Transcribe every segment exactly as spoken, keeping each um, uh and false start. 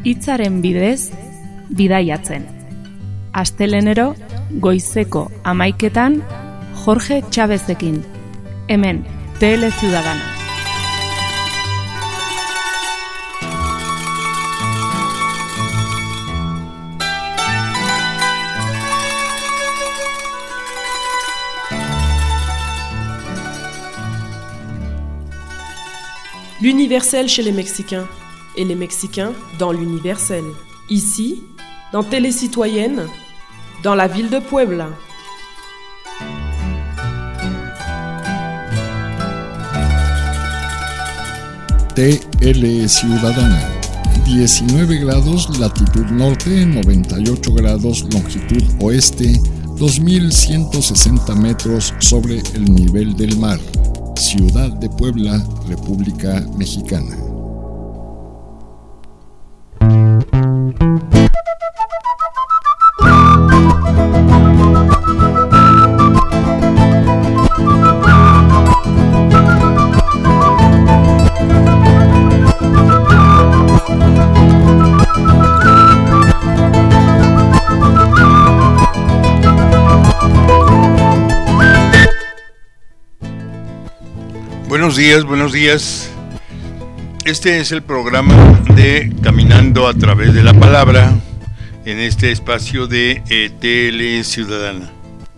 hitzaren bidez bidaiatzen. Astelenero goizeko hamaiketan Jorge Chávezekin, hemen T L Ciudadana. L'universel chez les Mexicains, et les Mexicains dans l'universel. Ici, dans Télé Citoyenne, dans la ville de Puebla. T L Ciudadana, diecinueve grados latitud norte, noventa y ocho grados longitud oeste, dos mil ciento sesenta metros sobre el nivel del mar. Ciudad de Puebla, República Mexicana. Buenos días, buenos días. Este es el programa de Caminando a través de la palabra en este espacio de eh, T L Ciudadana.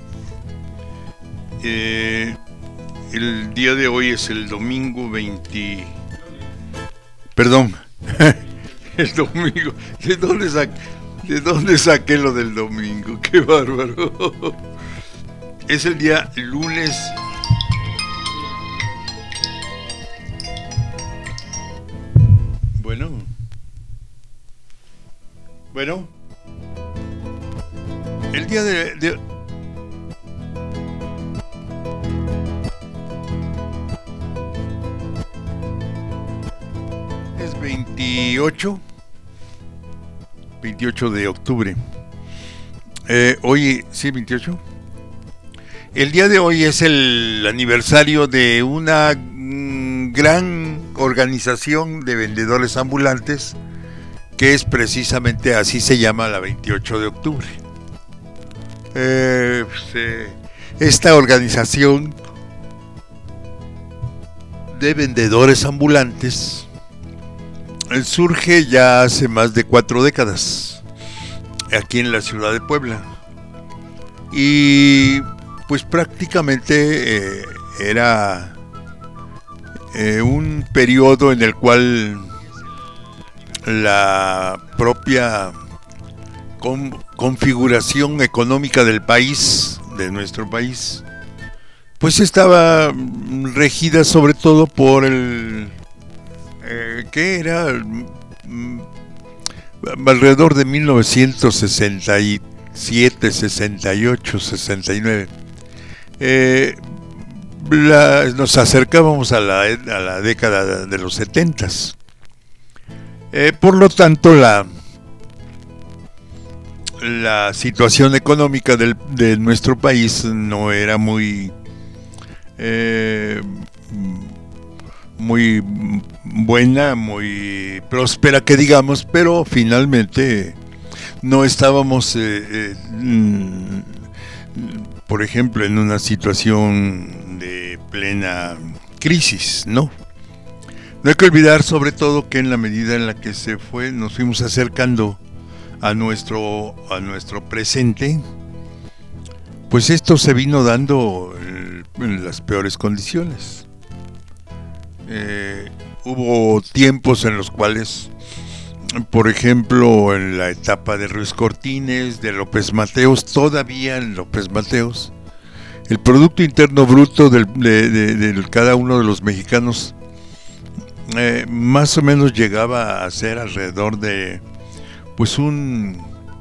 Eh, el día de hoy es el domingo veinte. Perdón, el domingo. ¿De dónde saqué, de dónde saqué lo del domingo? ¡Qué bárbaro! Es el día lunes. Bueno, bueno, el día de, de es veintiocho, veintiocho de octubre. Eh, hoy, sí, veintiocho. El día de hoy es el aniversario de una mm, gran organización de vendedores ambulantes, que es precisamente así se llama, la veintiocho de octubre. Eh, pues, eh, esta organización de vendedores ambulantes eh, surge ya hace más de cuatro décadas aquí en la ciudad de Puebla, y pues prácticamente eh, era Eh, un periodo en el cual la propia con, configuración económica del país, de nuestro país, pues estaba regida sobre todo por el eh, ¿qué era? Mm, alrededor de mil novecientos sesenta y siete, sesenta y ocho, sesenta y nueve. Eh, La, nos acercábamos a la, a la década de los setentas. Eh, por lo tanto, la, la situación económica del, de nuestro país no era muy, eh, muy buena, muy próspera, que digamos, pero finalmente no estábamos, eh, eh, por ejemplo, en una situación de plena crisis, ¿no? No hay que olvidar sobre todo que en la medida en la que se fue, nos fuimos acercando a nuestro, a nuestro presente, pues esto se vino dando en, en las peores condiciones. Eh, hubo tiempos en los cuales, por ejemplo, en la etapa de Ruiz Cortines, de López Mateos, todavía en López Mateos, el Producto Interno Bruto del, de, de, de cada uno de los mexicanos eh, más o menos llegaba a ser alrededor de pues un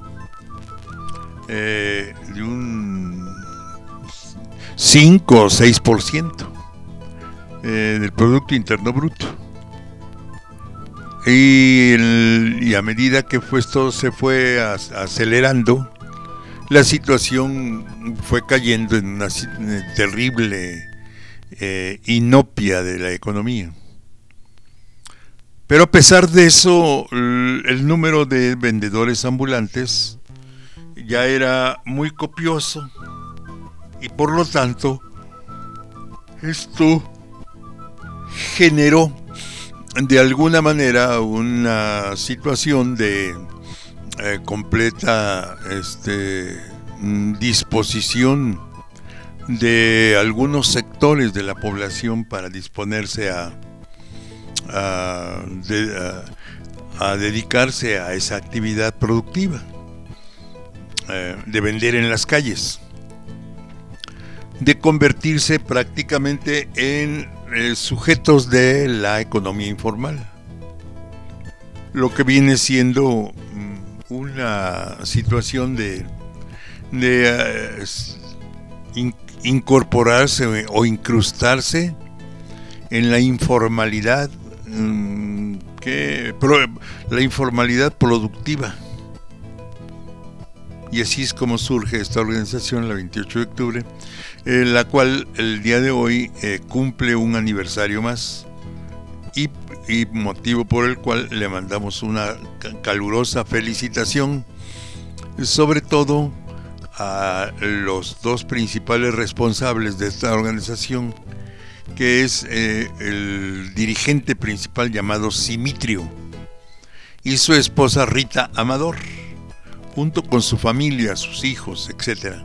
eh, de un cinco o seis por ciento eh, del Producto Interno Bruto. Y, el, y a medida que fue, esto se fue a, acelerando, la situación fue cayendo en una terrible eh, inopia de la economía. Pero a pesar de eso, el número de vendedores ambulantes ya era muy copioso y por lo tanto esto generó de alguna manera una situación de eh, completa este, disposición de algunos sectores de la población para disponerse a, a, de, a, a dedicarse a esa actividad productiva eh, de vender en las calles, de convertirse prácticamente en eh, sujetos de la economía informal, lo que viene siendo mm, una situación de, de uh, in, incorporarse o incrustarse en la informalidad, mm, que pro, la informalidad productiva. Y así es como surge esta organización, la veintiocho de octubre, eh, la cual el día de hoy eh, cumple un aniversario más y, y motivo por el cual le mandamos una calurosa felicitación, sobre todo a los dos principales responsables de esta organización, que es eh, el dirigente principal llamado Simitrio y su esposa Rita Amador, junto con su familia, sus hijos, etcétera.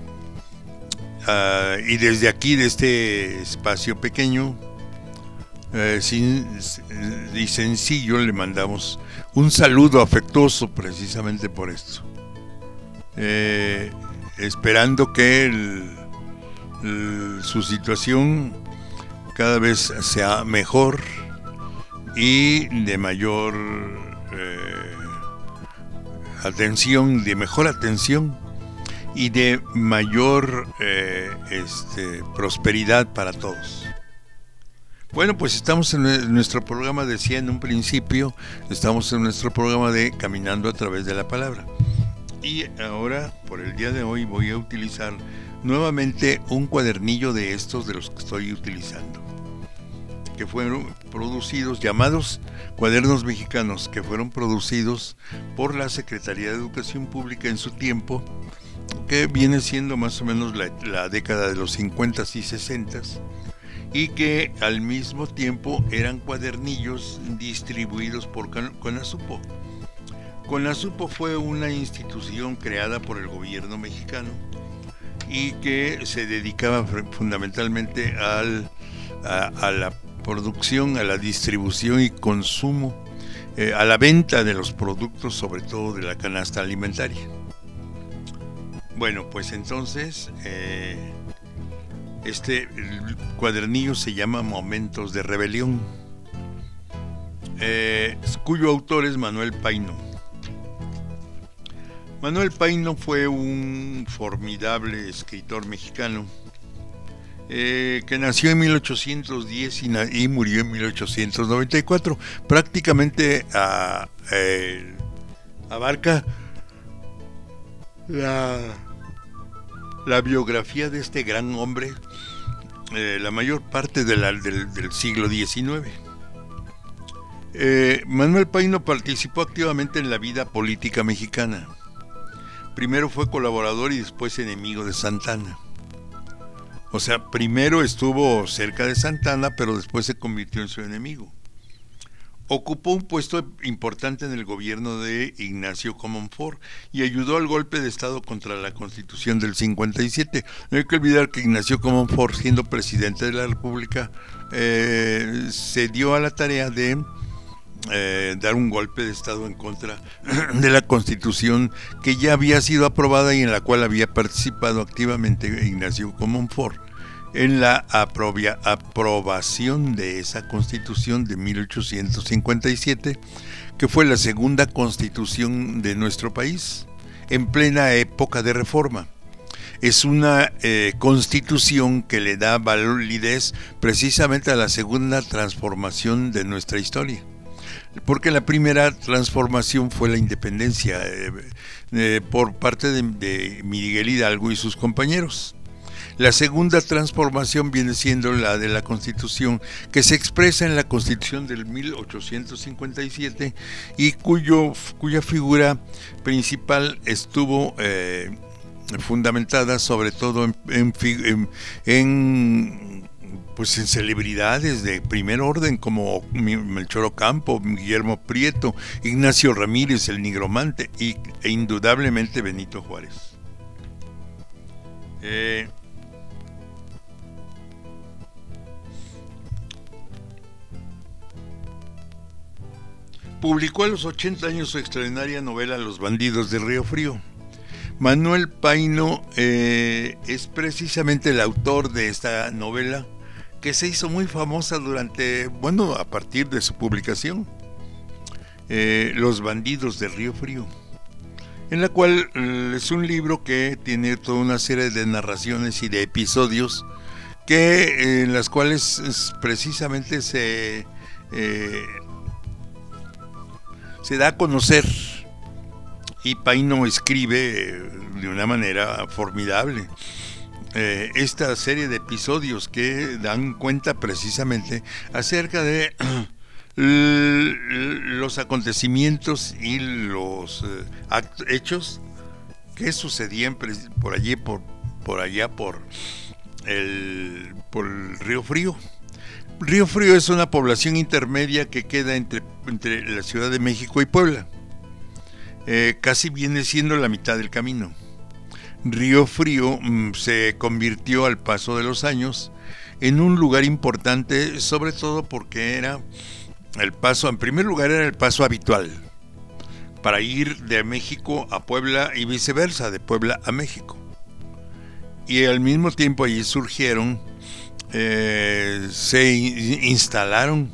Uh, y desde aquí, de este espacio pequeño uh, sin, y sencillo, le mandamos un saludo afectuoso precisamente por esto, eh, esperando que el, el, su situación cada vez sea mejor y de mayor eh, atención, de mejor atención y de mayor eh, este, prosperidad para todos. Bueno, pues estamos en nuestro programa, decía en un principio, estamos en nuestro programa de Caminando a través de la palabra. Y ahora, por el día de hoy, voy a utilizar nuevamente un cuadernillo de estos de los que estoy utilizando, que fueron producidos, llamados Cuadernos Mexicanos, que fueron producidos por la Secretaría de Educación Pública en su tiempo, que viene siendo más o menos la, la década de los cincuenta y sesenta, y que al mismo tiempo eran cuadernillos distribuidos por CONASUPO. CONASUPO fue una institución creada por el gobierno mexicano y que se dedicaba fundamentalmente al, a, a la producción, a la distribución y consumo, eh, a la venta de los productos, sobre todo de la canasta alimentaria. Bueno, pues entonces eh, este cuadernillo se llama Momentos de Rebelión, eh, cuyo autor es Manuel Paino. Manuel Paino fue un formidable escritor mexicano, Eh, que nació en mil ochocientos diez y, na- y murió en mil ochocientos noventa y cuatro. Prácticamente a, eh, abarca la, la biografía de este gran hombre, eh, la mayor parte de la, del, del siglo diecinueve. Eh, Manuel Paino participó activamente en la vida política mexicana. Primero fue colaborador y después enemigo de Santana. O sea, primero estuvo cerca de Santana, pero después se convirtió en su enemigo. Ocupó un puesto importante en el gobierno de Ignacio Comonfort y ayudó al golpe de Estado contra la Constitución del cincuenta y siete. No hay que olvidar que Ignacio Comonfort, siendo presidente de la República, eh, se dio a la tarea de eh, dar un golpe de Estado en contra de la Constitución que ya había sido aprobada y en la cual había participado activamente Ignacio Comonfort en la aprobia, aprobación de esa Constitución de mil ochocientos cincuenta y siete, que fue la segunda Constitución de nuestro país en plena época de reforma. Es una eh, Constitución que le da validez precisamente a la segunda transformación de nuestra historia, porque la primera transformación fue la independencia eh, eh, por parte de, de Miguel Hidalgo y sus compañeros. La segunda transformación viene siendo la de la Constitución, que se expresa en la Constitución del mil ochocientos cincuenta y siete y cuyo, cuya figura principal estuvo eh, fundamentada sobre todo en, en, en, en pues en celebridades de primer orden como Melchor Ocampo, Guillermo Prieto, Ignacio Ramírez, el Nigromante, y, e indudablemente Benito Juárez. Eh, publicó a los ochenta años su extraordinaria novela Los bandidos de Río Frío. Manuel Paino eh, es precisamente el autor de esta novela, que se hizo muy famosa durante, bueno, a partir de su publicación, eh, Los bandidos de Río Frío, en la cual eh, es un libro que tiene toda una serie de narraciones y de episodios que eh, en las cuales es, precisamente se eh, se da a conocer, y Paino escribe de una manera formidable Eh, esta serie de episodios que dan cuenta precisamente acerca de los acontecimientos y los eh, actos, hechos que sucedían por allí, por, por allá, por el, por el Río Frío. Río Frío es una población intermedia que queda entre, entre la Ciudad de México y Puebla. Eh, casi viene siendo la mitad del camino. Río Frío mmm, se convirtió al paso de los años en un lugar importante, sobre todo porque era el paso, en primer lugar era el paso habitual para ir de México a Puebla y viceversa, de Puebla a México. Y al mismo tiempo allí surgieron, eh, se instalaron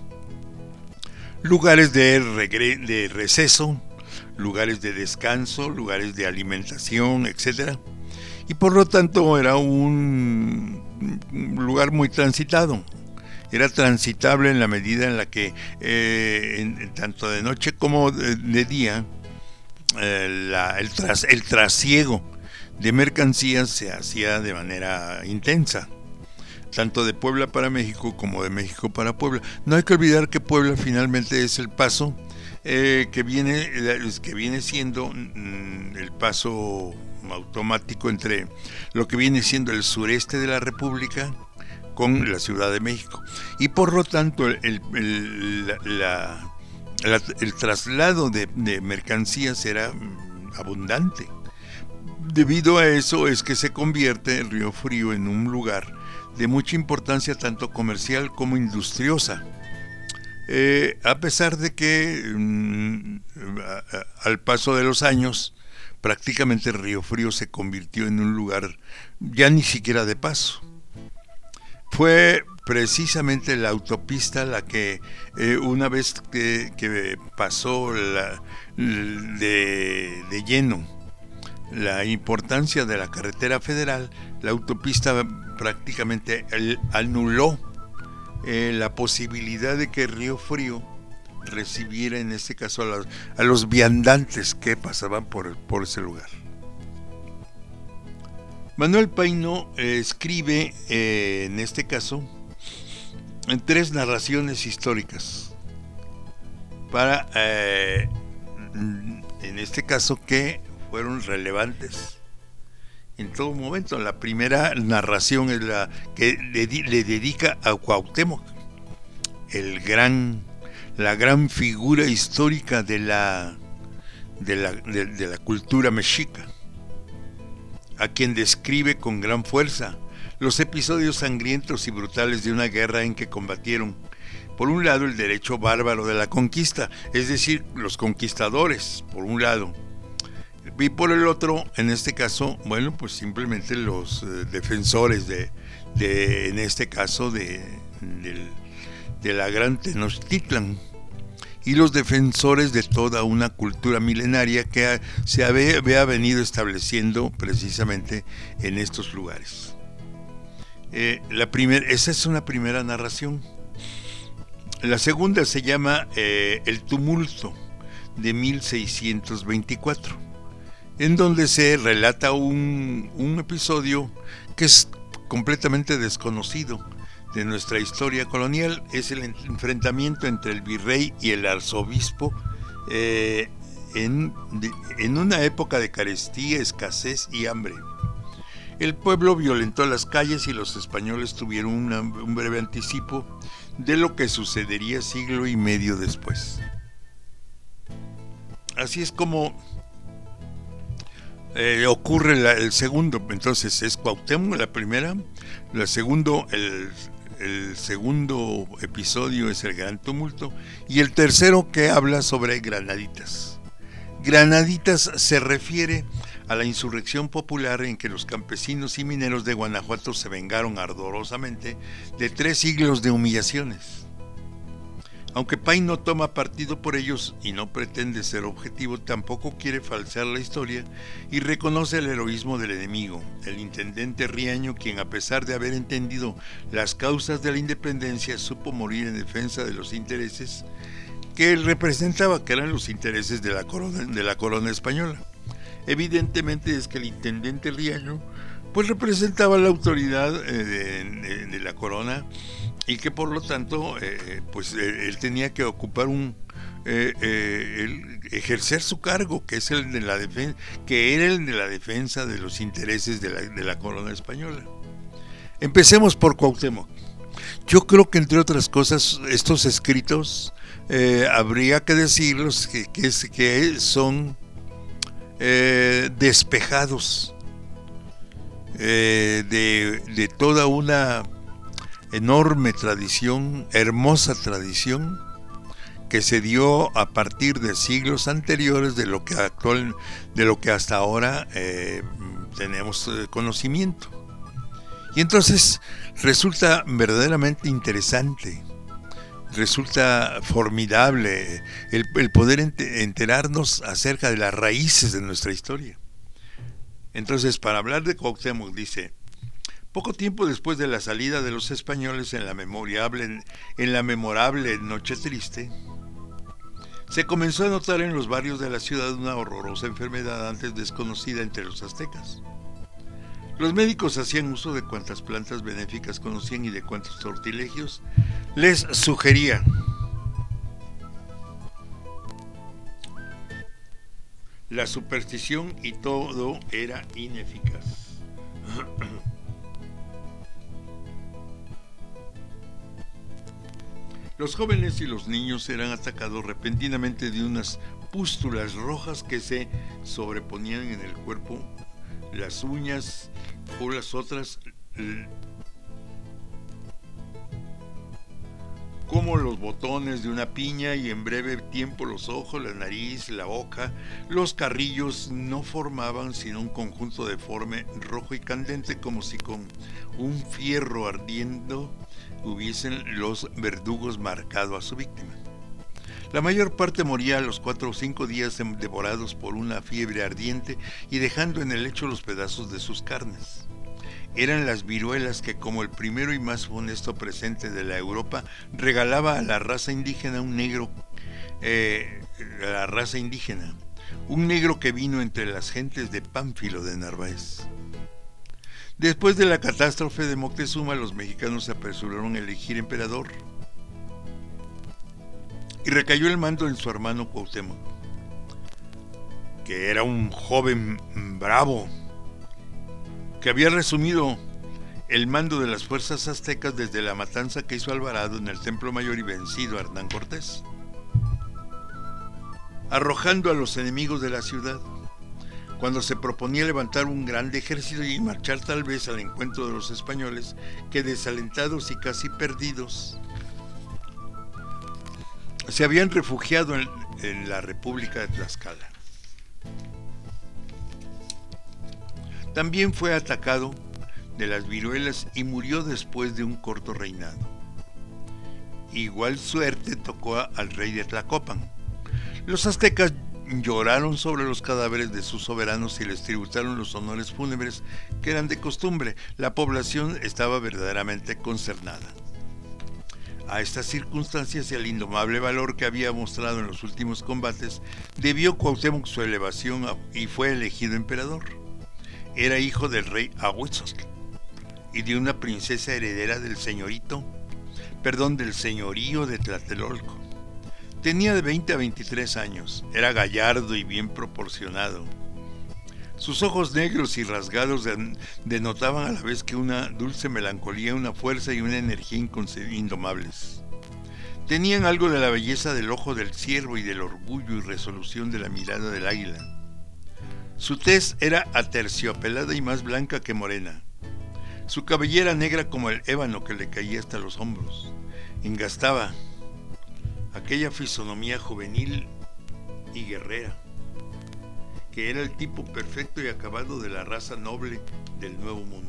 lugares de, regre- de receso, lugares de descanso, lugares de alimentación, etcétera. Y por lo tanto era un lugar muy transitado. Era transitable en la medida en la que eh, en, tanto de noche como de, de día eh, la, el, tras, el trasiego de mercancías se hacía de manera intensa, tanto de Puebla para México como de México para Puebla. No hay que olvidar que Puebla finalmente es el paso eh, que viene que viene siendo mm, el paso automático entre lo que viene siendo el sureste de la República con la Ciudad de México, y por lo tanto el, el, el, la, la, la, el traslado de, de mercancías era abundante. Debido a eso es que se convierte el Río Frío en un lugar de mucha importancia tanto comercial como industriosa. Eh, a pesar de que mm, a, a, al paso de los años prácticamente Río Frío se convirtió en un lugar ya ni siquiera de paso. Fue precisamente la autopista la que eh, una vez que, que pasó la, de, de lleno la importancia de la carretera federal, la autopista prácticamente el, anuló eh, la posibilidad de que Río Frío recibiera en este caso a los, a los viandantes que pasaban por, por ese lugar. Manuel Paino eh, escribe eh, en este caso en tres narraciones históricas para eh, en este caso que fueron relevantes en todo momento. La primera narración es la que le, le dedica a Cuauhtémoc, el gran la gran figura histórica de la de la, de, de la cultura mexica, a quien describe con gran fuerza los episodios sangrientos y brutales de una guerra en que combatieron, por un lado, el derecho bárbaro de la conquista, es decir, los conquistadores, por un lado, y por el otro, en este caso, bueno, pues simplemente los eh, defensores de, de, en este caso, de, de, de la gran Tenochtitlan, y los defensores de toda una cultura milenaria que se había, había venido estableciendo precisamente en estos lugares. Eh, la primer, esa es una primera narración. La segunda se llama eh, El tumulto de mil seiscientos veinticuatro, en donde se relata un, un episodio que es completamente desconocido de nuestra historia colonial es el enfrentamiento entre el virrey y el arzobispo eh, en, de, en una época de carestía, escasez y hambre. El pueblo violentó las calles y los españoles tuvieron una, un breve anticipo de lo que sucedería siglo y medio después. Así es como eh, ocurre la, el segundo. Entonces es Cuauhtémoc la primera, la segundo, el, el segundo episodio es el Gran Tumulto, y el tercero que habla sobre Granaditas. Granaditas se refiere a la insurrección popular en que los campesinos y mineros de Guanajuato se vengaron ardorosamente de tres siglos de humillaciones. Aunque Pay no toma partido por ellos y no pretende ser objetivo, tampoco quiere falsear la historia y reconoce el heroísmo del enemigo, el intendente Riaño, quien a pesar de haber entendido las causas de la independencia, supo morir en defensa de los intereses que él representaba, que eran los intereses de la corona, de la corona española. Evidentemente es que el intendente Riaño pues representaba la autoridad eh, de, de, de la corona, y que por lo tanto eh, pues eh, él tenía que ocupar un eh, eh, el, ejercer su cargo, que es el de la defensa, que era el de la defensa de los intereses de la, de la corona española. Empecemos por Cuauhtémoc. Yo creo que entre otras cosas estos escritos eh, habría que decirlos que, que, es, que son eh, despejados eh, de, de toda una enorme tradición, hermosa tradición que se dio a partir de siglos anteriores de lo que actual, de lo que hasta ahora eh, tenemos eh, conocimiento. Y entonces resulta verdaderamente interesante, resulta formidable el, el poder enterarnos acerca de las raíces de nuestra historia. Entonces, para hablar de Cuauhtémoc, dice: poco tiempo después de la salida de los españoles en la memorable, en la memorable Noche Triste, se comenzó a notar en los barrios de la ciudad una horrorosa enfermedad antes desconocida entre los aztecas. Los médicos hacían uso de cuantas plantas benéficas conocían y de cuantos sortilegios les sugería. La superstición y todo era ineficaz. Los jóvenes y los niños eran atacados repentinamente de unas pústulas rojas que se sobreponían en el cuerpo, las uñas o las otras, como los botones de una piña, y en breve tiempo los ojos, la nariz, la boca, los carrillos no formaban sino un conjunto deforme, rojo y candente, como si con un fierro ardiendo hubiesen los verdugos marcado a su víctima. La mayor parte moría a los cuatro o cinco días devorados por una fiebre ardiente y dejando en el lecho los pedazos de sus carnes. Eran las viruelas que, como el primero y más funesto presente de la Europa, regalaba a la raza indígena un negro, eh, a la raza indígena, un negro que vino entre las gentes de Pánfilo de Narváez. Después de la catástrofe de Moctezuma, los mexicanos se apresuraron a elegir emperador y recayó el mando en su hermano Cuauhtémoc, que era un joven bravo que había resumido el mando de las fuerzas aztecas desde la matanza que hizo Alvarado en el Templo Mayor y vencido a Hernán Cortés, arrojando a los enemigos de la ciudad. Cuando se proponía levantar un grande ejército y marchar tal vez al encuentro de los españoles, que desalentados y casi perdidos se habían refugiado en, en la República de Tlaxcala. También fue atacado de las viruelas y murió después de un corto reinado. Igual suerte tocó al rey de Tlacopan. Los aztecas lloraron sobre los cadáveres de sus soberanos y les tributaron los honores fúnebres que eran de costumbre. La población estaba verdaderamente consternada. A estas circunstancias y al indomable valor que había mostrado en los últimos combates, debió Cuauhtémoc su elevación y fue elegido emperador. Era hijo del rey Ahuitzotl y de una princesa heredera del señorito, perdón, del señorío de Tlatelolco. Tenía de veinte a veintitrés años, era gallardo y bien proporcionado. Sus ojos negros y rasgados denotaban a la vez que una dulce melancolía, una fuerza y una energía indomables. Tenían algo de la belleza del ojo del ciervo y del orgullo y resolución de la mirada del águila. Su tez era aterciopelada y más blanca que morena. Su cabellera negra como el ébano que le caía hasta los hombros. Engastaba aquella fisonomía juvenil y guerrera, que era el tipo perfecto y acabado de la raza noble del Nuevo Mundo.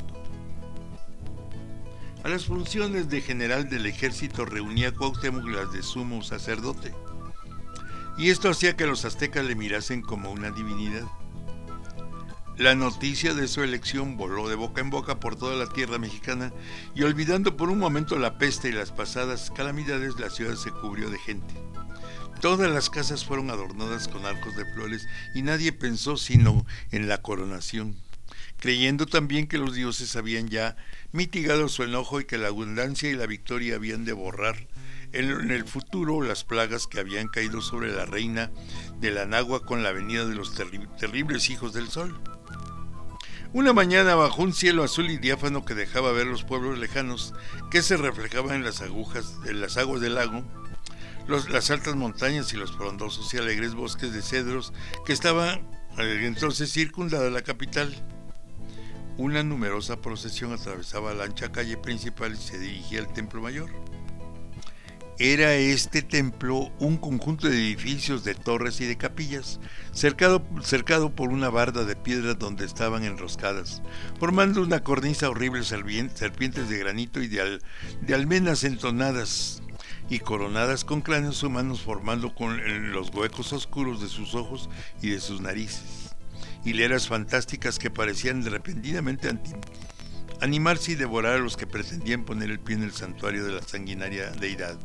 A las funciones de general del ejército reunía Cuauhtémoc las de sumo sacerdote, y esto hacía que los aztecas le mirasen como una divinidad. La noticia de su elección voló de boca en boca por toda la tierra mexicana, y olvidando por un momento la peste y las pasadas calamidades, la ciudad se cubrió de gente. Todas las casas fueron adornadas con arcos de flores y nadie pensó sino en la coronación, creyendo también que los dioses habían ya mitigado su enojo y que la abundancia y la victoria habían de borrar en el futuro las plagas que habían caído sobre la reina de la Nahua con la venida de los terri- terribles hijos del sol. Una mañana, bajo un cielo azul y diáfano que dejaba ver los pueblos lejanos que se reflejaban en las agujas, en las aguas del lago, los, las altas montañas y los frondosos y alegres bosques de cedros que estaban entonces circundada la capital, una numerosa procesión atravesaba la ancha calle principal y se dirigía al templo mayor. Era este templo un conjunto de edificios, de torres y de capillas, cercado, cercado por una barda de piedra donde estaban enroscadas, formando una cornisa horrible serpientes de granito y de, al, de almenas entonadas y coronadas con cráneos humanos formando con los huecos oscuros de sus ojos y de sus narices, hileras fantásticas que parecían repentinamente anti, animarse y devorar a los que pretendían poner el pie en el santuario de la sanguinaria deidad.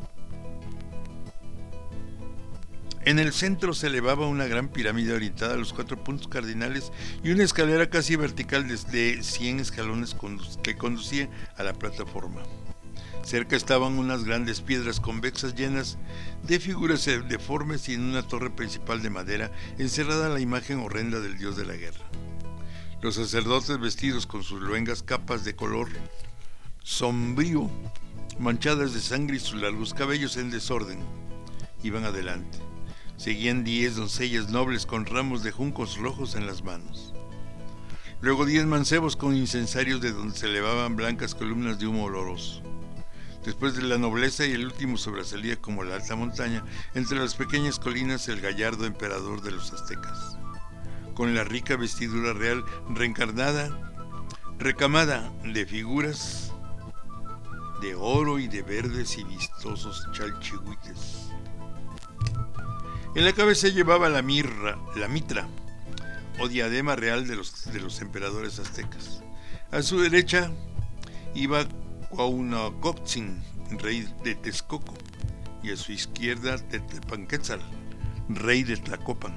En el centro se elevaba una gran pirámide orientada a los cuatro puntos cardinales y una escalera casi vertical de cien escalones que conducía a la plataforma. Cerca estaban unas grandes piedras convexas llenas de figuras deformes y en una torre principal de madera encerrada la imagen horrenda del dios de la guerra. Los sacerdotes, vestidos con sus luengas capas de color sombrío, manchadas de sangre y sus largos cabellos en desorden, iban adelante. Seguían diez doncellas nobles con ramos de juncos rojos en las manos. Luego diez mancebos con incensarios de donde se elevaban blancas columnas de humo oloroso. Después de la nobleza y el último sobresalía como la alta montaña, entre las pequeñas colinas el gallardo emperador de los aztecas, con la rica vestidura real reencarnada, recamada de figuras de oro y de verdes y vistosos chalchihuites. En la cabeza llevaba la mirra, la mitra, o diadema real de los, de los emperadores aztecas. A su derecha iba Cuauhnacotzin, rey de Texcoco, y a su izquierda Tetepanquetzal, rey de Tlacopan.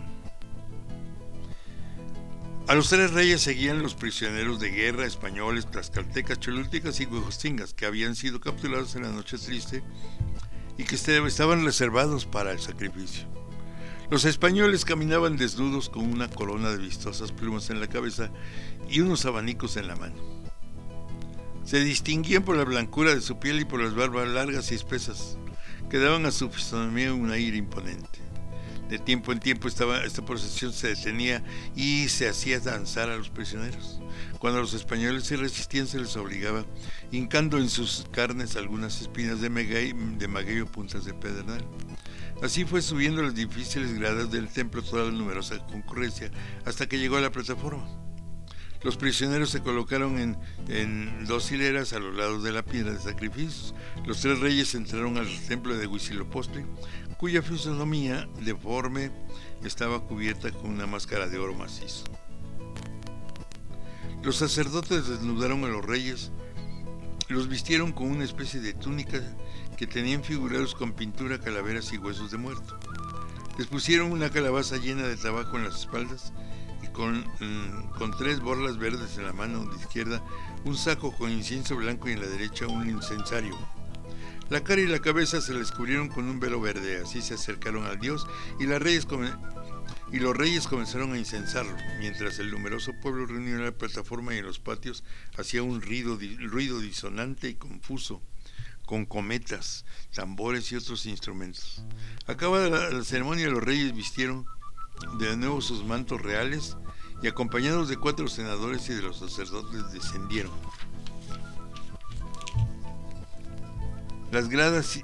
A los tres reyes seguían los prisioneros de guerra españoles, tlaxcaltecas, cholultecas y huejotzingas que habían sido capturados en la noche triste y que estaban reservados para el sacrificio. Los españoles caminaban desnudos con una corona de vistosas plumas en la cabeza y unos abanicos en la mano. Se distinguían por la blancura de su piel y por las barbas largas y espesas, que daban a su fisonomía un aire imponente. De tiempo en tiempo estaba, esta procesión se detenía y se hacía danzar a los prisioneros. Cuando los españoles se resistían se les obligaba, hincando en sus carnes algunas espinas de maguey, de maguey o puntas de pedernal. Así fue subiendo las difíciles gradas del templo toda la numerosa concurrencia hasta que llegó a la plataforma. Los prisioneros se colocaron en, en dos hileras a los lados de la piedra de sacrificios. Los tres reyes entraron al templo de Huitzilopochtli, cuya fisonomía deforme estaba cubierta con una máscara de oro macizo. Los sacerdotes desnudaron a los reyes, los vistieron con una especie de túnica que tenían figurados con pintura, calaveras y huesos de muerto. Les pusieron una calabaza llena de tabaco en las espaldas y con, mm, con tres borlas verdes en la mano de izquierda, un saco con incienso blanco y en la derecha un incensario. La cara y la cabeza se les cubrieron con un velo verde, así se acercaron al dios y, las reyes come- y los reyes comenzaron a incensarlo, mientras el numeroso pueblo reunido en la plataforma y en los patios hacía un ruido, di- ruido disonante y confuso, con cometas, tambores y otros instrumentos. Acabada la, la ceremonia, los reyes vistieron de nuevo sus mantos reales y, acompañados de cuatro senadores y de los sacerdotes, descendieron las gradas y,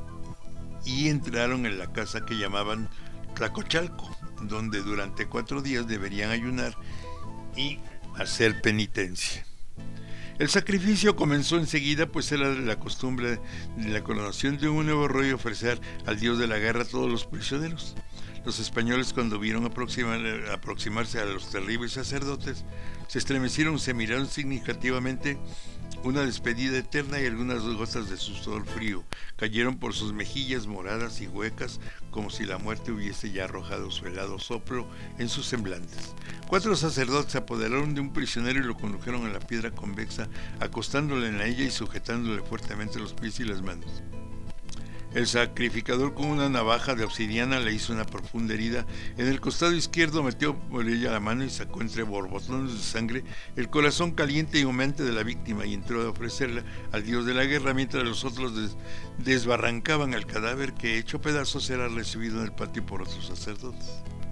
y entraron en la casa que llamaban Tlacochalco, donde durante cuatro días deberían ayunar y hacer penitencia. El sacrificio comenzó enseguida, pues era la costumbre de la coronación de un nuevo rey ofrecer al dios de la guerra a todos los prisioneros. Los españoles, cuando vieron aproximar, aproximarse a los terribles sacerdotes, se estremecieron, se miraron significativamente, una despedida eterna, y algunas gotas de su sudor frío cayeron por sus mejillas moradas y huecas, como si la muerte hubiese ya arrojado su helado soplo en sus semblantes. Cuatro sacerdotes se apoderaron de un prisionero y lo condujeron a la piedra convexa, acostándole en ella y sujetándole fuertemente los pies y las manos. El sacrificador, con una navaja de obsidiana, le hizo una profunda herida en el costado izquierdo, metió por ella la mano y sacó entre borbotones de sangre el corazón caliente y humeante de la víctima, y entró a ofrecerla al dios de la guerra, mientras los otros des- desbarrancaban el cadáver, que, hecho pedazos, era recibido en el patio por otros sacerdotes.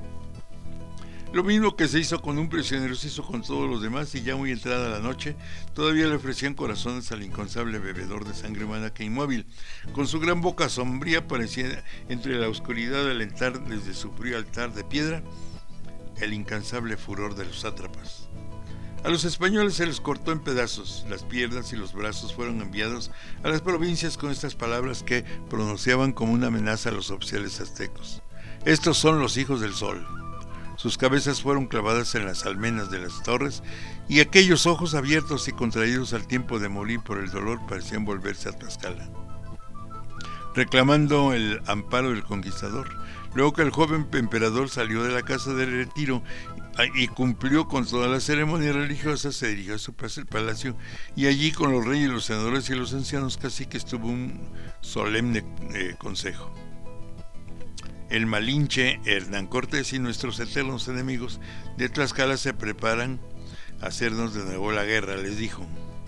Lo mismo que se hizo con un prisionero se hizo con todos los demás, y ya muy entrada la noche todavía le ofrecían corazones al incansable bebedor de sangre humana que, inmóvil, con su gran boca sombría, parecía entre la oscuridad alentar desde su frío altar de piedra el incansable furor de los sátrapas. A los españoles se les cortó en pedazos, las piernas y los brazos fueron enviados a las provincias con estas palabras que pronunciaban como una amenaza a los oficiales aztecos: estos son los hijos del sol. Sus cabezas fueron clavadas en las almenas de las torres, y aquellos ojos abiertos y contraídos al tiempo de morir por el dolor parecían volverse a Tlaxcala, reclamando el amparo del conquistador. Luego que el joven emperador salió de la casa de retiro y cumplió con toda la ceremonia religiosa, se dirigió a su palacio, y allí, con los reyes, los senadores y los ancianos caciques, tuvo un solemne eh, consejo. El Malinche, Hernán Cortés y nuestros eternos enemigos de Tlaxcala se preparan a hacernos de nuevo la guerra, les dijo.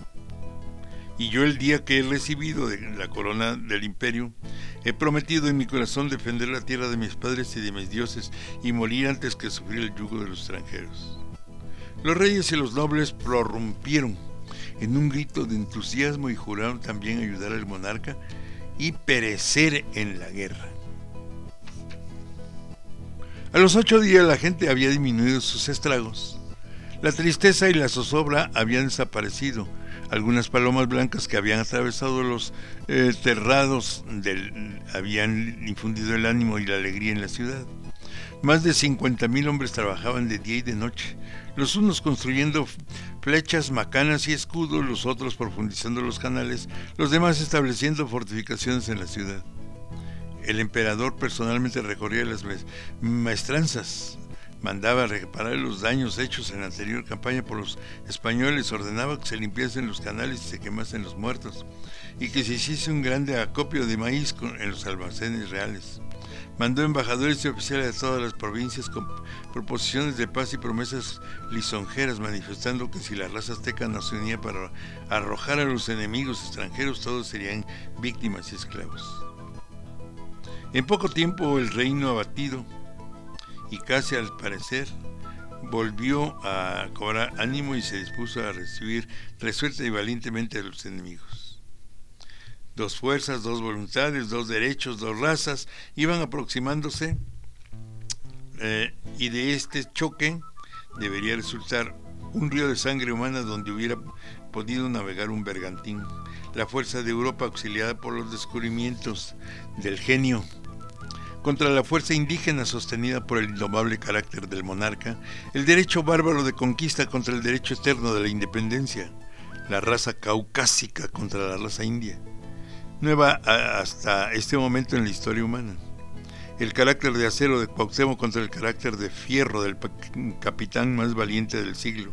Y yo, el día que he recibido de la corona del imperio, he prometido en mi corazón defender la tierra de mis padres y de mis dioses, y morir antes que sufrir el yugo de los extranjeros. Los reyes y los nobles prorrumpieron en un grito de entusiasmo y juraron también ayudar al monarca y perecer en la guerra. A los ocho días la gente había disminuido sus estragos. La tristeza y la zozobra habían desaparecido. Algunas palomas blancas que habían atravesado los eh, terrados del, habían infundido el ánimo y la alegría en la ciudad. Más de cincuenta mil hombres trabajaban de día y de noche, los unos construyendo flechas, macanas y escudos, los otros profundizando los canales, los demás estableciendo fortificaciones en la ciudad. El emperador personalmente recorría las maestranzas, mandaba reparar los daños hechos en la anterior campaña por los españoles, ordenaba que se limpiasen los canales y se quemasen los muertos, y que se hiciese un grande acopio de maíz en los almacenes reales. Mandó embajadores y oficiales de todas las provincias con proposiciones de paz y promesas lisonjeras, manifestando que si la raza azteca no se unía para arrojar a los enemigos extranjeros, todos serían víctimas y esclavos. En poco tiempo el reino, abatido y casi al parecer, volvió a cobrar ánimo y se dispuso a recibir resuelta y valientemente a los enemigos. Dos fuerzas, dos voluntades, dos derechos, dos razas iban aproximándose, eh, y de este choque debería resultar un río de sangre humana donde hubiera podido navegar un bergantín. La fuerza de Europa, auxiliada por los descubrimientos del genio, contra la fuerza indígena sostenida por el indomable carácter del monarca, el derecho bárbaro de conquista contra el derecho eterno de la independencia, la raza caucásica contra la raza india, nueva hasta este momento en la historia humana. el carácter de acero de Cuauhtémoc contra el carácter de fierro del capitán más valiente del siglo.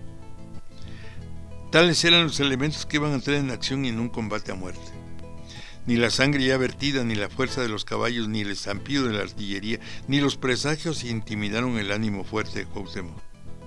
Tales eran los elementos que iban a entrar en acción en un combate a muerte. Ni la sangre ya vertida, ni la fuerza de los caballos, ni el estampido de la artillería, ni los presagios intimidaron el ánimo fuerte de Cuauhtémoc.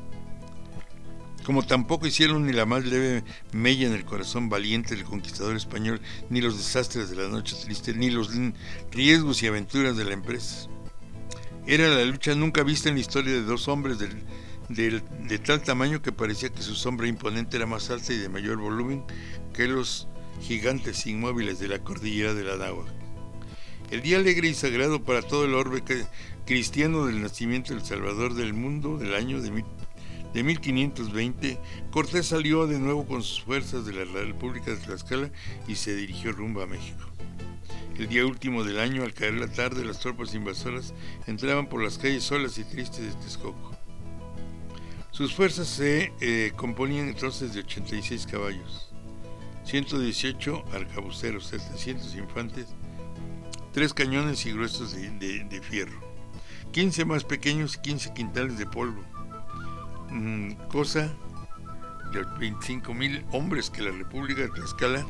Como tampoco hicieron ni la más leve mella en el corazón valiente del conquistador español, ni los desastres de la noche triste, ni los riesgos y aventuras de la empresa. Era la lucha nunca vista en la historia de dos hombres del, del, de tal tamaño que parecía que su sombra imponente era más alta y de mayor volumen que los gigantes inmóviles de la cordillera de la Anáhuac. El día alegre y sagrado para todo el orbe cristiano del nacimiento del Salvador del mundo del año de mil De mil quinientos veinte, Cortés salió de nuevo con sus fuerzas de la República de Tlaxcala y se dirigió rumbo a México. El día último del año, al caer la tarde, las tropas invasoras entraban por las calles solas y tristes de Texcoco. Sus fuerzas se eh, componían entonces de ochenta y seis caballos, ciento dieciocho arcabuceros, setecientos infantes, tres cañones y gruesos de, de, de fierro, quince más pequeños y quince quintales de polvo. Cosa de veinticinco mil hombres que la República de Tlaxcala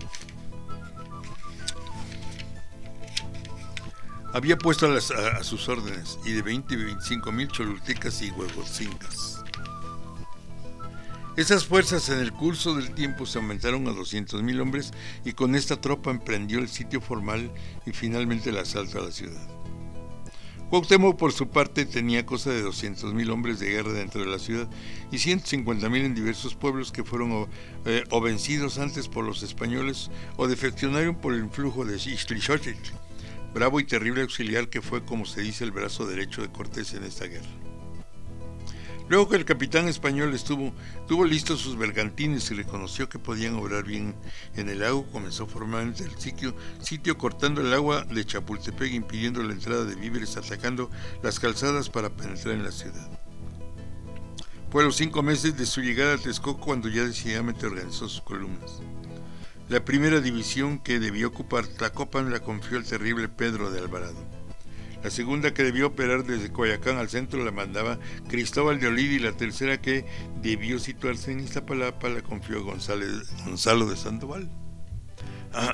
había puesto a, las, a, a sus órdenes, y de veinte y veinticinco mil cholultecas y huehuetzincas. Esas fuerzas en el curso del tiempo se aumentaron a doscientos mil hombres, y con esta tropa emprendió el sitio formal y finalmente el asalto a la ciudad. Cuauhtémoc, por su parte, tenía cosa de doscientos mil hombres de guerra dentro de la ciudad y ciento cincuenta mil en diversos pueblos que fueron o, eh, o vencidos antes por los españoles o defeccionaron por el influjo de Ixtlilxóchitl, bravo y terrible auxiliar que fue, como se dice, el brazo derecho de Cortés en esta guerra. Luego que el capitán español estuvo, tuvo listos sus bergantines y reconoció que podían obrar bien en el lago, comenzó formalmente el sitio, sitio cortando el agua de Chapultepec, impidiendo la entrada de víveres, atacando las calzadas para penetrar en la ciudad. Fue a los cinco meses de su llegada a Texcoco cuando ya decididamente organizó sus columnas. La primera división, que debió ocupar Tlacopan, la confió el terrible Pedro de Alvarado. La segunda, que debió operar desde Coyoacán al centro, la mandaba Cristóbal de Olid, y la tercera, que debió situarse en Iztapalapa, la confió González, Gonzalo de Sandoval. Ah,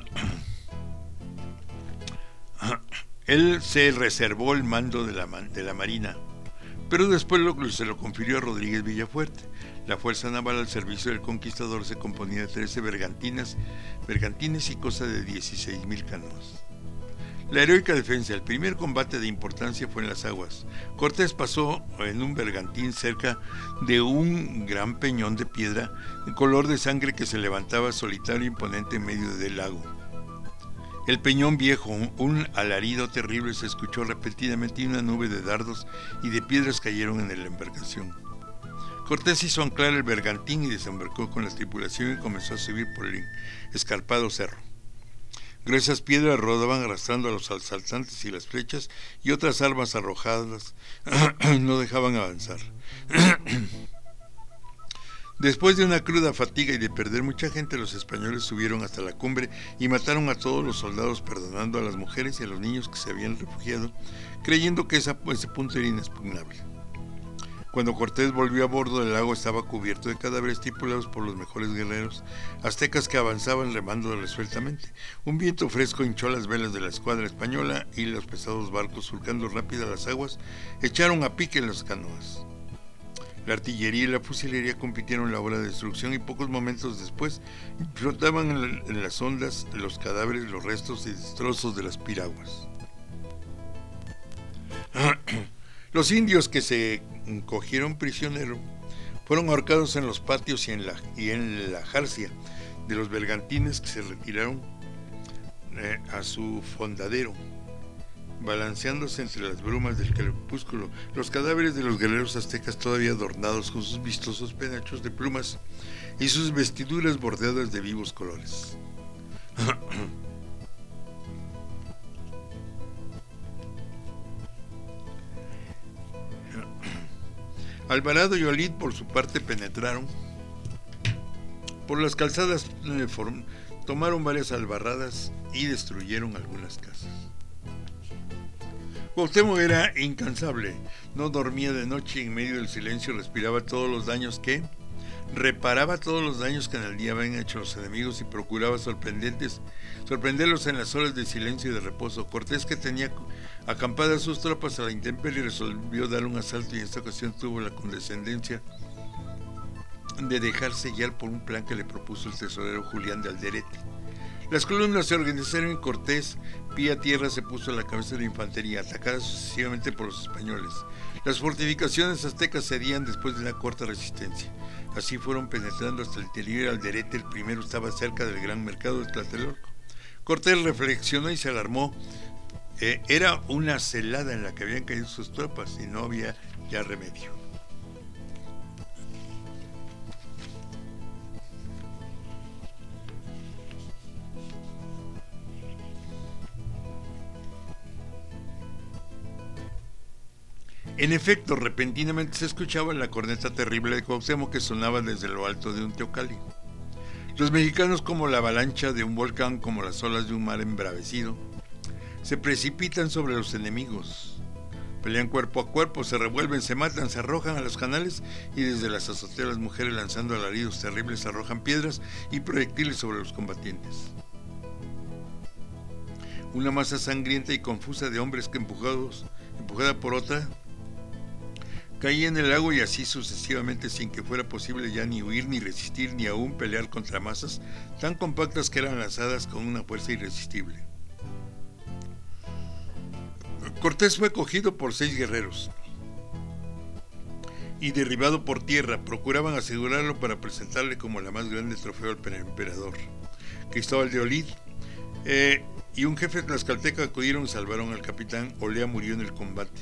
ah, él se reservó el mando de la, de la Marina, pero después lo, se lo confirió a Rodríguez Villafuerte. La fuerza naval al servicio del conquistador se componía de trece bergantinas, bergantines y cosa de dieciséis mil canoas. La heroica defensa, el primer combate de importancia fue en las aguas. Cortés pasó en un bergantín cerca de un gran peñón de piedra de color de sangre que se levantaba solitario e imponente en medio del lago. El peñón viejo, un alarido terrible se escuchó repetidamente, y una nube de dardos y de piedras cayeron en la embarcación. Cortés hizo anclar el bergantín y desembarcó con la tripulación y comenzó a subir por el escarpado cerro. Gruesas piedras rodaban arrastrando a los asaltantes, y las flechas y otras armas arrojadas no dejaban avanzar. Después de una cruda fatiga y de perder mucha gente, los españoles subieron hasta la cumbre y mataron a todos los soldados, perdonando a las mujeres y a los niños que se habían refugiado, creyendo que esa, ese punto era inexpugnable. Cuando Cortés volvió a bordo del lago, estaba cubierto de cadáveres tripulados por los mejores guerreros aztecas que avanzaban remando resueltamente. Un viento fresco hinchó las velas de la escuadra española, y los pesados barcos, surcando rápidas las aguas, echaron a pique en las canoas. La artillería y la fusilería compitieron en la obra de destrucción, y pocos momentos después flotaban en, la, en las ondas los cadáveres, los restos y destrozos de las piraguas. Los indios que se cogieron prisioneros fueron ahorcados en los patios y en la, y en la jarcia de los bergantines que se retiraron eh, a su fondadero, balanceándose entre las brumas del crepúsculo. Los cadáveres de los guerreros aztecas, todavía adornados con sus vistosos penachos de plumas y sus vestiduras bordeadas de vivos colores. Alvarado y Olid, por su parte, penetraron por las calzadas, eh, form, tomaron varias albarradas y destruyeron algunas casas. Cuauhtémoc era incansable, no dormía de noche y en medio del silencio respiraba todos los daños que, reparaba todos los daños que en el día habían hecho los enemigos y procuraba sorprendentes, sorprenderlos en las horas de silencio y de reposo. Cortés, que tenía acampadas sus tropas a la intemperie, resolvió dar un asalto y en esta ocasión tuvo la condescendencia de dejarse guiar por un plan que le propuso el tesorero Julián de Alderete. Las columnas se organizaron y Cortés, pie a tierra, se puso a la cabeza de la infantería, atacada sucesivamente por los españoles. Las fortificaciones aztecas cedían después de una corta resistencia. Así fueron penetrando hasta el interior de Alderete. El primero estaba cerca del gran mercado de Tlatelolco. Cortés reflexionó y se alarmó. Eh, era una celada en la que habían caído sus tropas y no había ya remedio. En efecto, repentinamente se escuchaba la corneta terrible de Cuauhtémoc que sonaba desde lo alto de un teocalli. Los mexicanos, como la avalancha de un volcán, como las olas de un mar embravecido, se precipitan sobre los enemigos. Pelean cuerpo a cuerpo, se revuelven, se matan, se arrojan a los canales y desde las azoteas las mujeres, lanzando alaridos terribles, arrojan piedras y proyectiles sobre los combatientes. Una masa sangrienta y confusa de hombres que empujados, empujada por otra, caía en el lago y así sucesivamente, sin que fuera posible ya ni huir, ni resistir, ni aún pelear contra masas tan compactas que eran lanzadas con una fuerza irresistible. Cortés fue cogido por seis guerreros y derribado por tierra. Procuraban asegurarlo para presentarle como la más grande trofeo al emperador. Cristóbal de Olid eh, y un jefe tlaxcalteca acudieron y salvaron al capitán. Olea murió en el combate.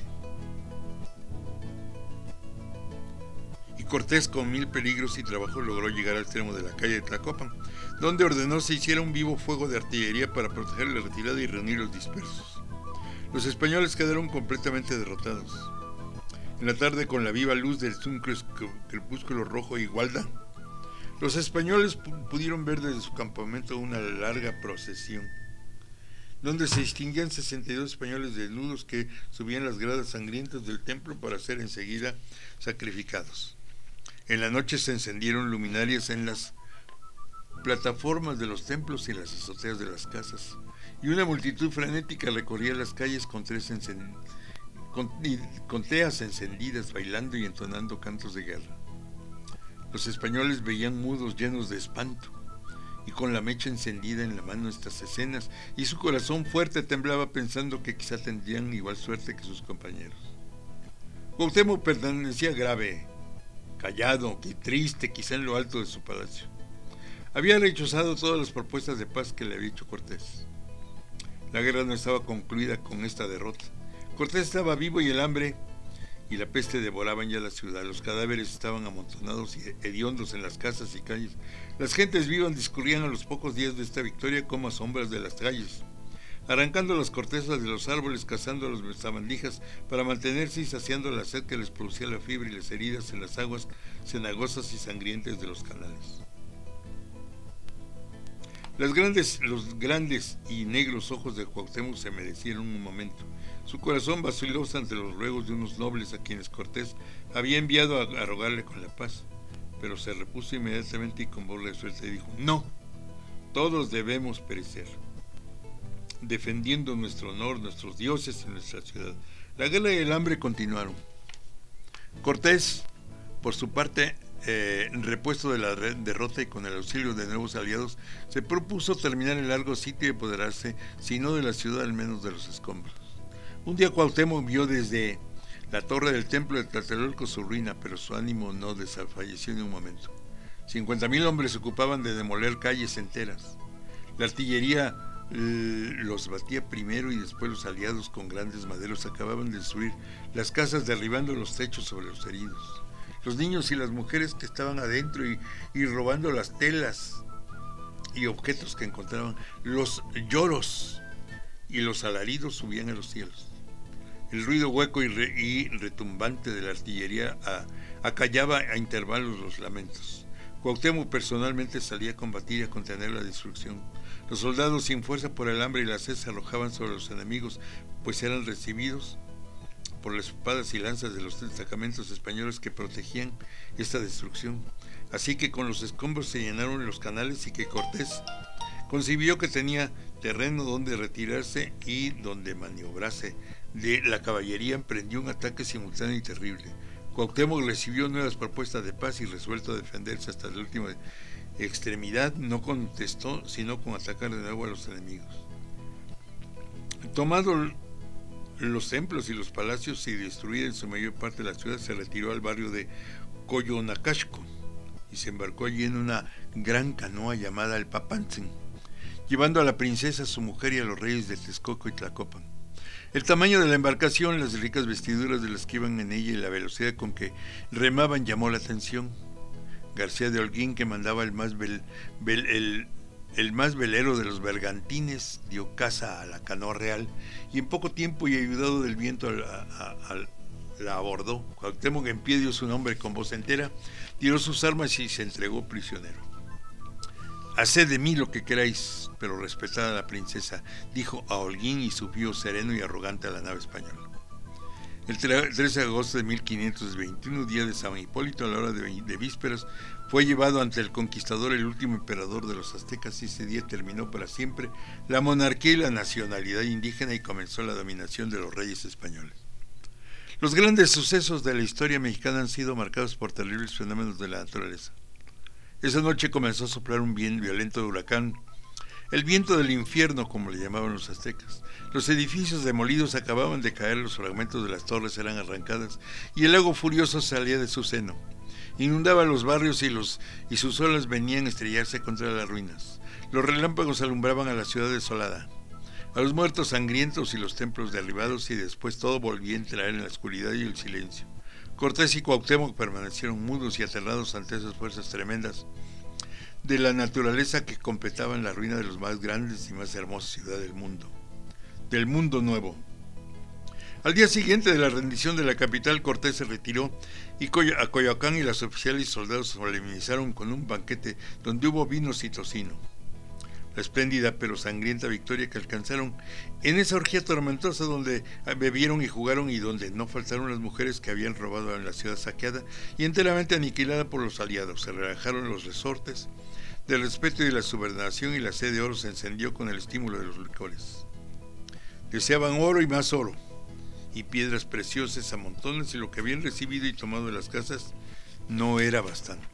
Cortés, con mil peligros y trabajos, logró llegar al extremo de la calle de Tlacopan, donde ordenó se hiciera un vivo fuego de artillería para proteger la retirada y reunir los dispersos. Los españoles quedaron completamente derrotados. En la tarde, con la viva luz del crepúsculo rojo y gualda, los españoles pudieron ver desde su campamento una larga procesión, donde se distinguían sesenta y dos españoles desnudos que subían las gradas sangrientas del templo para ser enseguida sacrificados. En la noche se encendieron luminarias en las plataformas de los templos y en las azoteas de las casas, y una multitud frenética recorría las calles con, tres encend... con... con teas encendidas, bailando y entonando cantos de guerra. Los españoles veían mudos, llenos de espanto, y con la mecha encendida en la mano estas escenas, y su corazón fuerte temblaba pensando que quizá tendrían igual suerte que sus compañeros. Cuauhtémoc permanecía grave, callado y triste, quizá en lo alto de su palacio. Había rechazado todas las propuestas de paz que le había hecho Cortés. La guerra no estaba concluida con esta derrota. Cortés estaba vivo y el hambre y la peste devoraban ya la ciudad. Los cadáveres estaban amontonados y hediondos en las casas y calles. Las gentes vivas discurrían a los pocos días de esta victoria como a sombras de las calles, arrancando las cortezas de los árboles, cazando las sabandijas para mantenerse y saciando la sed que les producía la fiebre y las heridas en las aguas cenagosas y sangrientas de los canales. Las grandes, los grandes y negros ojos de Cuauhtémoc se humedecieron un momento. Su corazón vaciló ante los ruegos de unos nobles a quienes Cortés había enviado a, a rogarle con la paz, pero se repuso inmediatamente y con voz resuelta y dijo: no, todos debemos perecer, defendiendo nuestro honor, nuestros dioses y nuestra ciudad. La guerra y el hambre continuaron. Cortés, por su parte, eh, repuesto de la derrota y con el auxilio de nuevos aliados, se propuso terminar el largo sitio y apoderarse, si no de la ciudad, al menos de los escombros. Un día Cuauhtémoc vio desde la torre del templo de Tlatelolco su ruina, pero su ánimo no desfalleció en un momento. Cincuenta mil hombres ocupaban de demoler calles enteras. La artillería los batía primero y después los aliados con grandes maderos acababan de destruir las casas, derribando los techos sobre los heridos. Los niños y las mujeres que estaban adentro y, y robando las telas y objetos que encontraban, los lloros y los alaridos subían a los cielos. El ruido hueco y, re, y retumbante de la artillería a, acallaba a intervalos los lamentos. Cuauhtémoc personalmente salía a combatir y a contener la destrucción. Los soldados, sin fuerza por el hambre y la sed, se arrojaban sobre los enemigos, pues eran recibidos por las espadas y lanzas de los destacamentos españoles que protegían esta destrucción. Así que con los escombros se llenaron los canales y que Cortés concibió que tenía terreno donde retirarse y donde maniobrarse. De la caballería emprendió un ataque simultáneo y terrible. Cuauhtémoc recibió nuevas propuestas de paz y resuelto a defenderse hasta la última extremidad, no contestó, sino con atacar de nuevo a los enemigos. Tomado los templos y los palacios y destruida en su mayor parte la ciudad, se retiró al barrio de Coyonacashco y se embarcó allí en una gran canoa llamada el Papantzin, llevando a la princesa, su mujer y a los reyes de Texcoco y Tlacopan. El tamaño de la embarcación, las ricas vestiduras de las que iban en ella y la velocidad con que remaban llamó la atención. García de Holguín, que mandaba el más, vel, vel, el, el más velero de los bergantines, dio caza a la canoa real y en poco tiempo y ayudado del viento a, a, a, la abordó. Cuauhtémoc en pie dio su nombre con voz entera, tiró sus armas y se entregó prisionero. Haced de mí lo que queráis, pero respetad a la princesa, dijo a Holguín y subió sereno y arrogante a la nave española. El trece de agosto de mil quinientos veintiuno, día de San Hipólito, a la hora de, de vísperas, fue llevado ante el conquistador, el último emperador de los aztecas, y ese día terminó para siempre la monarquía y la nacionalidad indígena y comenzó la dominación de los reyes españoles. Los grandes sucesos de la historia mexicana han sido marcados por terribles fenómenos de la naturaleza. Esa noche comenzó a soplar un bien violento huracán, el viento del infierno, como le llamaban los aztecas. Los edificios demolidos acababan de caer, los fragmentos de las torres eran arrancadas y el lago furioso salía de su seno. Inundaba los barrios y, los, y sus olas venían a estrellarse contra las ruinas. Los relámpagos alumbraban a la ciudad desolada, a los muertos sangrientos y los templos derribados, y después todo volvía a entrar en la oscuridad y el silencio. Cortés y Cuauhtémoc permanecieron mudos y aterrados ante esas fuerzas tremendas de la naturaleza que completaban la ruina de las más grandes y más hermosas ciudades del mundo, del mundo nuevo. Al día siguiente de la rendición de la capital, Cortés se retiró y a Coyoacán, y los oficiales y soldados se solemnizaron con un banquete donde hubo vinos y tocino. La espléndida pero sangrienta victoria que alcanzaron en esa orgía tormentosa donde bebieron y jugaron y donde no faltaron las mujeres que habían robado en la ciudad saqueada y enteramente aniquilada por los aliados. Se relajaron los resortes del respeto y de la subordinación, y la sed de oro se encendió con el estímulo de los licores. Deseaban oro y más oro, y piedras preciosas a montones, y lo que habían recibido y tomado de las casas no era bastante.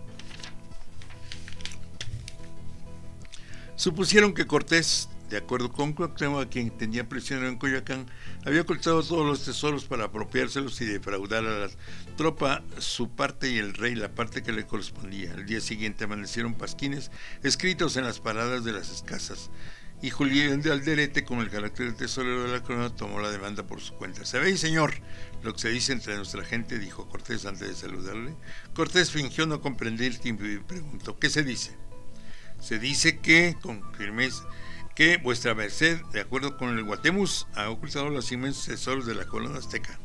Supusieron que Cortés, de acuerdo con Cuauhtémoc, a quien tenía prisionero en Coyoacán, había ocultado todos los tesoros para apropiárselos y defraudar a la tropa su parte y el rey la parte que le correspondía. Al día siguiente amanecieron pasquines escritos en las paradas de las casas, y Julián de Alderete, con el carácter de tesorero de la corona, tomó la demanda por su cuenta. ¿Sabéis, señor, lo que se dice entre nuestra gente?, dijo Cortés antes de saludarle. Cortés fingió no comprender y preguntó: ¿qué se dice? Se dice que, con firmeza, que vuestra merced, de acuerdo con el Guatemus, ha ocultado los inmensos tesoros de la corona azteca.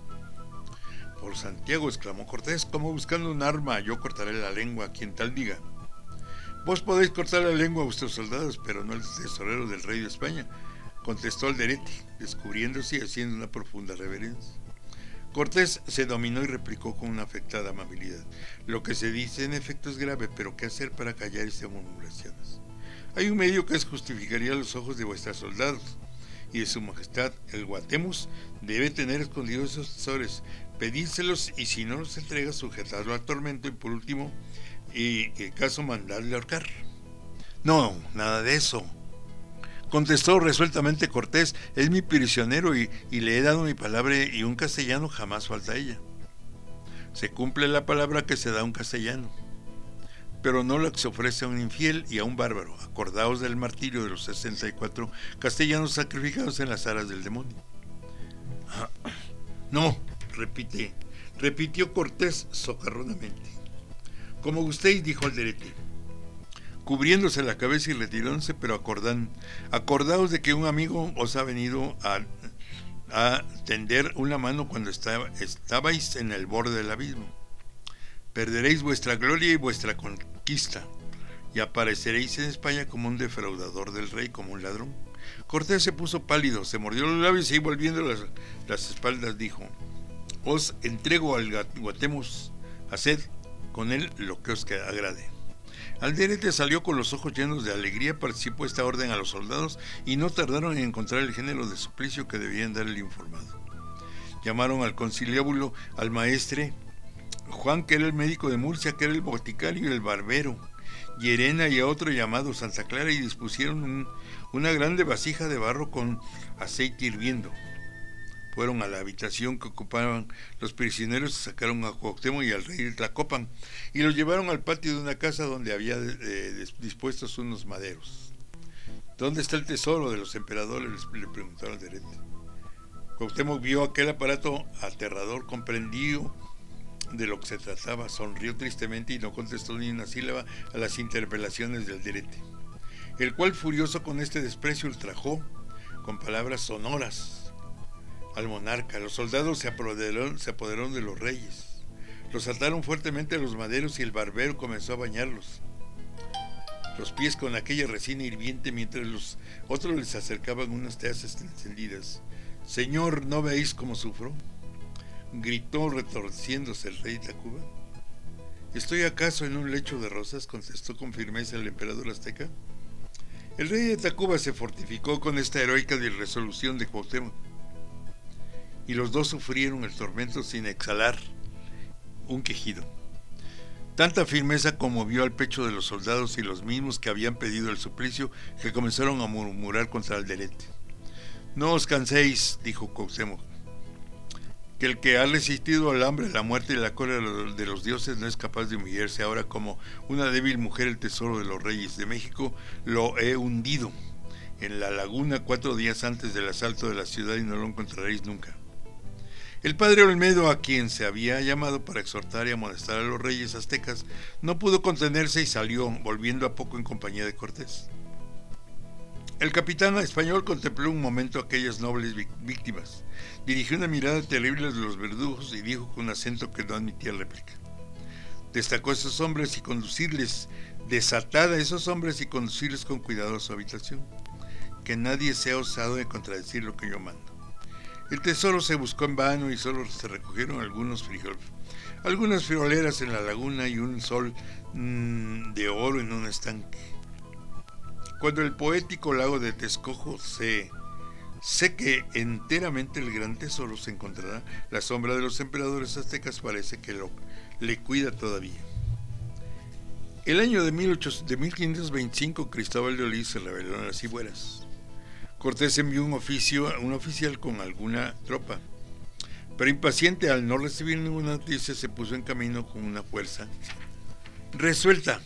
Por Santiago, exclamó Cortés, como buscando un arma, yo cortaré la lengua a quien tal diga. Vos podéis cortar la lengua a vuestros soldados, pero no al tesorero del rey de España, contestó Alderete, descubriéndose y haciendo una profunda reverencia. Cortés se dominó y replicó con una afectada amabilidad: lo que se dice en efecto es grave, pero ¿qué hacer para callar estas murmuraciones? Hay un medio que justificaría a los ojos de vuestros soldados y de su majestad, el Guatemus, debe tener escondidos esos tesoros, pedírselos, y si no los entrega, sujetarlo al tormento, y por último, y el caso, mandarle a ahorcar. No, nada de eso, contestó resueltamente Cortés, es mi prisionero y, y le he dado mi palabra, y un castellano jamás falta a ella. Se cumple la palabra que se da a un castellano, pero no la que se ofrece a un infiel y a un bárbaro. Acordaos del martirio de los sesenta y cuatro castellanos sacrificados en las aras del demonio. Ah, no, repite, repitió Cortés socarronamente. Como gustéis, dijo Alderete, cubriéndose la cabeza y retirándose, pero acordan, acordaos de que un amigo os ha venido a, a tender una mano cuando estaba, estabais en el borde del abismo. Perderéis vuestra gloria y vuestra conquista, y apareceréis en España como un defraudador del rey, como un ladrón. Cortés se puso pálido, se mordió los labios y volviendo las, las espaldas dijo: os entrego al Guatemos, haced con él lo que os agrade. Alderete salió con los ojos llenos de alegría, participó esta orden a los soldados y no tardaron en encontrar el género de suplicio que debían dar el informado. Llamaron al conciliábulo al maestre Juan, que era el médico de Murcia, que era el boticario y el barbero, y Herena y a otro llamado Santa Clara, y dispusieron un, una grande vasija de barro con aceite hirviendo. Fueron a la habitación que ocupaban los prisioneros, sacaron a Cuauhtémoc y al rey de Tlacopan y los llevaron al patio de una casa donde había eh, dispuestos unos maderos. ¿Dónde está el tesoro de los emperadores?, le preguntaron al Alderete. Cuauhtémoc vio aquel aparato aterrador, comprendió de lo que se trataba, sonrió tristemente y no contestó ni una sílaba a las interpelaciones del Alderete, el cual, furioso con este desprecio, ultrajó con palabras sonoras al monarca. Los soldados se apoderaron, se apoderaron de los reyes, los ataron fuertemente a los maderos y el barbero comenzó a bañarlos los pies con aquella resina hirviente, mientras los otros les acercaban unas tazas encendidas. Señor, ¿no veis cómo sufro?, gritó retorciéndose el rey de Tacuba. ¿Estoy acaso en un lecho de rosas?, contestó con firmeza el emperador azteca. El rey de Tacuba se fortificó con esta heroica resolución de Cuauhtémoc, y los dos sufrieron el tormento sin exhalar un quejido. Tanta firmeza conmovió al pecho de los soldados y los mismos que habían pedido el suplicio, que comenzaron a murmurar contra Alderete. No os canséis, dijo Cuauhtémoc, que el que ha resistido al hambre, la muerte y la cólera de los dioses no es capaz de humillarse ahora como una débil mujer el tesoro de los reyes de México. Lo he hundido en la laguna cuatro días antes del asalto de la ciudad y no lo encontraréis nunca. El padre Olmedo, a quien se había llamado para exhortar y amonestar a los reyes aztecas, no pudo contenerse y salió, volviendo a poco en compañía de Cortés. El capitán español contempló un momento aquellas nobles víctimas, dirigió una mirada terrible a los verdugos y dijo con un acento que no admitía réplica: destacó a esos hombres y conducirles, desatad a esos hombres y conducirles con cuidado a su habitación, que nadie sea osado de contradecir lo que yo mando. El tesoro se buscó en vano y solo se recogieron algunos frijoles, algunas frijoleras en la laguna y un sol mmm, de oro en un estanque. Cuando el poético lago de Texcoco se seque enteramente, el gran tesoro se encontrará. La sombra de los emperadores aztecas parece que lo, le cuida todavía. El año de, mil quinientos veinticinco, Cristóbal de Olid se rebeló en las Cibueras. Cortés envió un oficio, un oficial con alguna tropa, pero impaciente al no recibir ninguna noticia, se puso en camino con una fuerza resuelta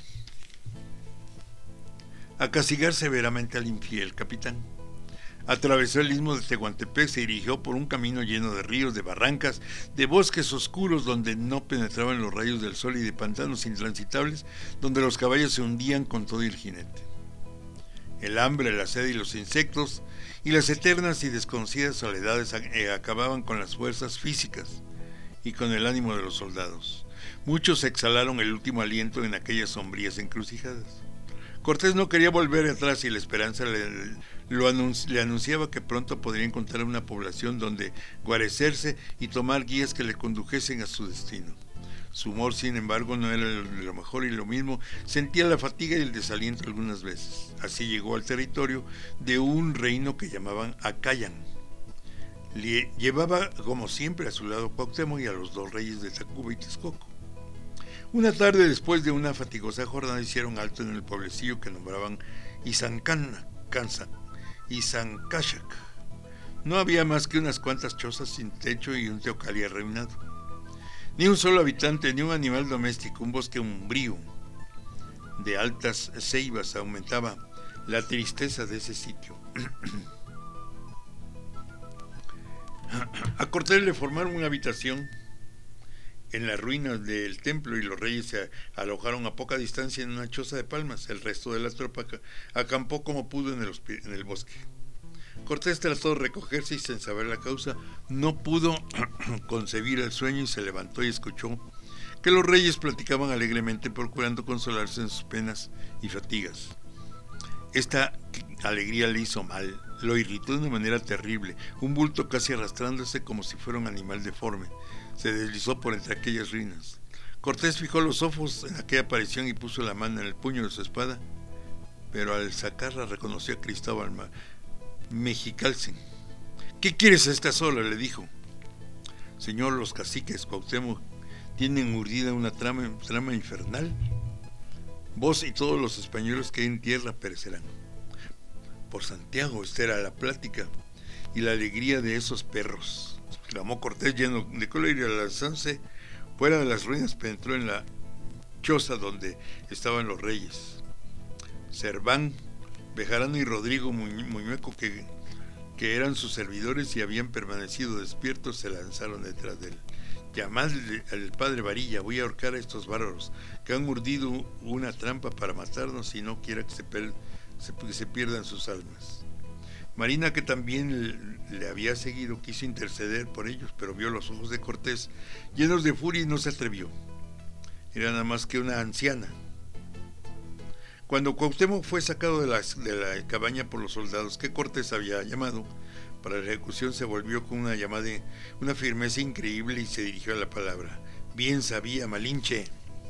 a castigar severamente al infiel capitán. Atravesó el istmo de Tehuantepec, se dirigió por un camino lleno de ríos, de barrancas, de bosques oscuros donde no penetraban los rayos del sol y de pantanos intransitables donde los caballos se hundían con todo el jinete. El hambre, la sed y los insectos y las eternas y desconocidas soledades acababan con las fuerzas físicas y con el ánimo de los soldados. Muchos exhalaron el último aliento en aquellas sombrías encrucijadas. Cortés no quería volver atrás y la esperanza le, lo anunci, le anunciaba que pronto podría encontrar una población donde guarecerse y tomar guías que le condujesen a su destino. Su humor, sin embargo, no era lo mejor y lo mismo sentía la fatiga y el desaliento algunas veces. Así llegó al territorio de un reino que llamaban Acayan. Le llevaba, como siempre, a su lado Cuauhtémoc y a los dos reyes de Tacuba y Texcoco. Una tarde, después de una fatigosa jornada, hicieron alto en el pueblecillo que nombraban Izancana, Cansa, Izancachac. No había más que unas cuantas chozas sin techo y un teocalli arruinado. Ni un solo habitante, ni un animal doméstico, un bosque umbrío de altas ceibas aumentaba la tristeza de ese sitio. A Cortés le formaron una habitación en las ruinas del templo y los reyes se alojaron a poca distancia en una choza de palmas. El resto de la tropa acampó como pudo en el, en el bosque. Cortés trató de recogerse y, sin saber la causa, no pudo concebir el sueño y se levantó y escuchó que los reyes platicaban alegremente, procurando consolarse en sus penas y fatigas. Esta alegría le hizo mal, lo irritó de una manera terrible. Un bulto casi arrastrándose como si fuera un animal deforme se deslizó por entre aquellas ruinas. Cortés fijó los ojos en aquella aparición y puso la mano en el puño de su espada, pero al sacarla reconoció a Cristóbal Mexicalce. ¿Qué quieres a estas horas?, le dijo. Señor, los caciques Cuauhtémoc tienen urdida una trama, trama infernal. Vos y todos los españoles que hay en tierra perecerán. Por Santiago, esta era la plática y la alegría de esos perros, exclamó Cortés lleno de cólera, y al lanzarse fuera de las ruinas penetró en la choza donde estaban los reyes. Serván, Bejarano y Rodrigo Muñeco, que, que eran sus servidores y habían permanecido despiertos, se lanzaron detrás de él. Llamadle al padre Varilla, voy a ahorcar a estos bárbaros que han urdido una trampa para matarnos y no quiera que se, per, se, que se pierdan sus almas. Marina, que también le había seguido, quiso interceder por ellos, pero vio los ojos de Cortés llenos de furia y no se atrevió. Era nada más que una anciana. Cuando Cuauhtémoc fue sacado de la, de la cabaña por los soldados que Cortés había llamado para la ejecución, se volvió con una llamada, una firmeza increíble y se dirigió a la palabra. Bien sabía, Malinche,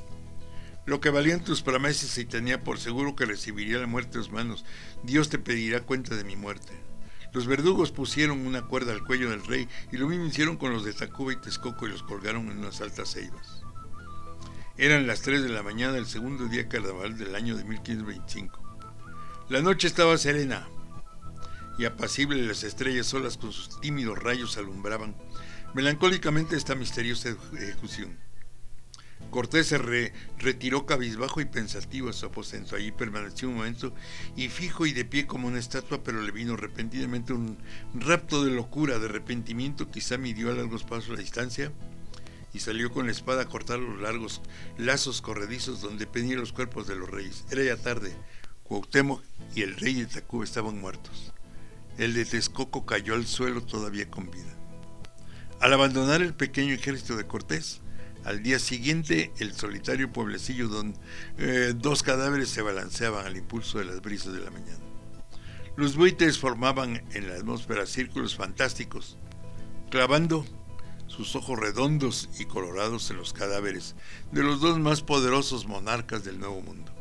lo que valían tus promesas y tenía por seguro que recibiría la muerte de tus manos. Dios te pedirá cuenta de mi muerte. Los verdugos pusieron una cuerda al cuello del rey y lo mismo hicieron con los de Tacuba y Texcoco y los colgaron en unas altas ceibas. Eran las tres de la mañana del segundo día carnaval del año de mil quinientos veinticinco. La noche estaba serena y apacible, las estrellas solas con sus tímidos rayos alumbraban melancólicamente esta misteriosa ejecución. Cortés se re, retiró cabizbajo y pensativo a su aposento. Allí permaneció un momento y fijo y de pie como una estatua, pero le vino repentinamente un rapto de locura, de arrepentimiento. Quizá midió a largos pasos la distancia y salió con la espada a cortar los largos lazos corredizos donde pendían los cuerpos de los reyes. Era ya tarde. Cuauhtémoc y el rey de Tacuba estaban muertos. El de Texcoco cayó al suelo todavía con vida. Al abandonar el pequeño ejército de Cortés, al día siguiente, el solitario pueblecillo donde eh, dos cadáveres se balanceaban al impulso de las brisas de la mañana. Los buitres formaban en la atmósfera círculos fantásticos, clavando sus ojos redondos y colorados en los cadáveres de los dos más poderosos monarcas del Nuevo Mundo.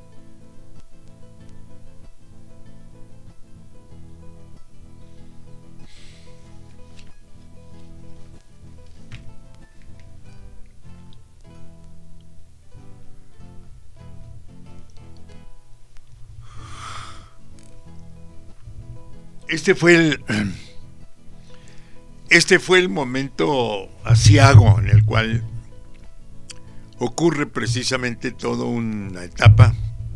Este fue el este fue el momento aciago en el cual ocurre precisamente toda una etapa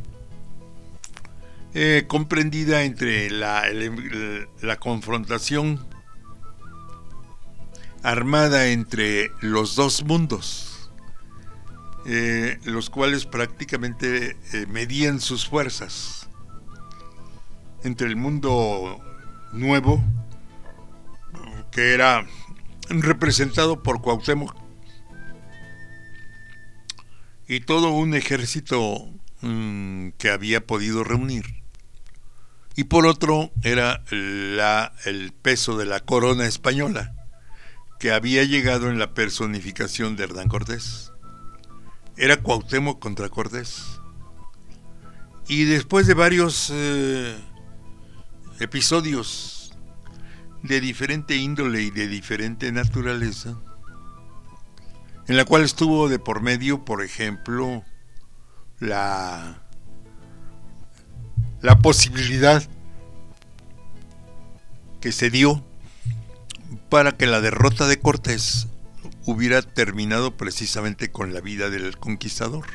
eh, comprendida entre la, el, la confrontación armada entre los dos mundos, eh, los cuales prácticamente eh, medían sus fuerzas entre el mundo nuevo, que era representado por Cuauhtémoc, y todo un ejército mmm, que había podido reunir, y por otro era la, el peso de la corona española, que había llegado en la personificación de Hernán Cortés. Era Cuauhtémoc contra Cortés, y después de varios eh, episodios de diferente índole y de diferente naturaleza, en la cual estuvo de por medio, por ejemplo, la, la posibilidad que se dio para que la derrota de Cortés hubiera terminado precisamente con la vida del conquistador.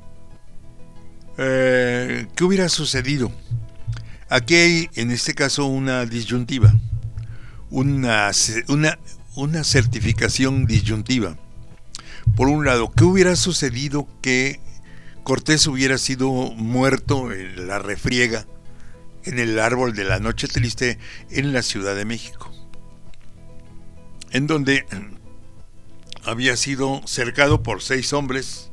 Eh, ¿Qué hubiera sucedido? Aquí hay, en este caso, una disyuntiva, una, una, una certificación disyuntiva. Por un lado, ¿qué hubiera sucedido que Cortés hubiera sido muerto en la refriega, en el árbol de la noche triste, en la Ciudad de México, en donde había sido cercado por seis hombres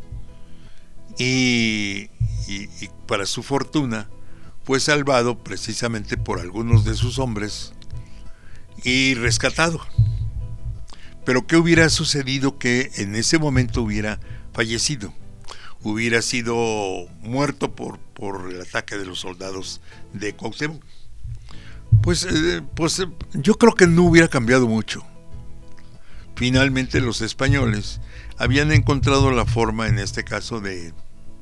y, y, y para su fortuna fue salvado precisamente por algunos de sus hombres y rescatado. Pero ¿qué hubiera sucedido que en ese momento hubiera fallecido? Hubiera sido muerto por, por el ataque de los soldados de Cuauhtémoc. Pues, eh, pues eh, yo creo que no hubiera cambiado mucho. Finalmente los españoles habían encontrado la forma, en este caso, de,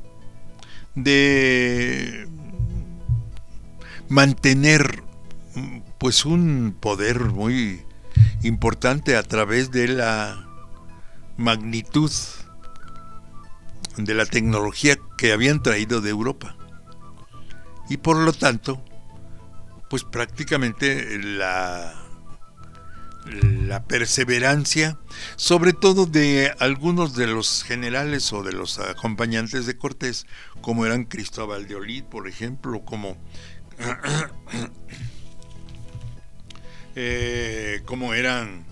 de mantener pues un poder muy importante a través de la magnitud de la tecnología que habían traído de Europa. Y por lo tanto, pues prácticamente la, la perseverancia, sobre todo de algunos de los generales o de los acompañantes de Cortés, como eran Cristóbal de Olid, por ejemplo, como eh, como eran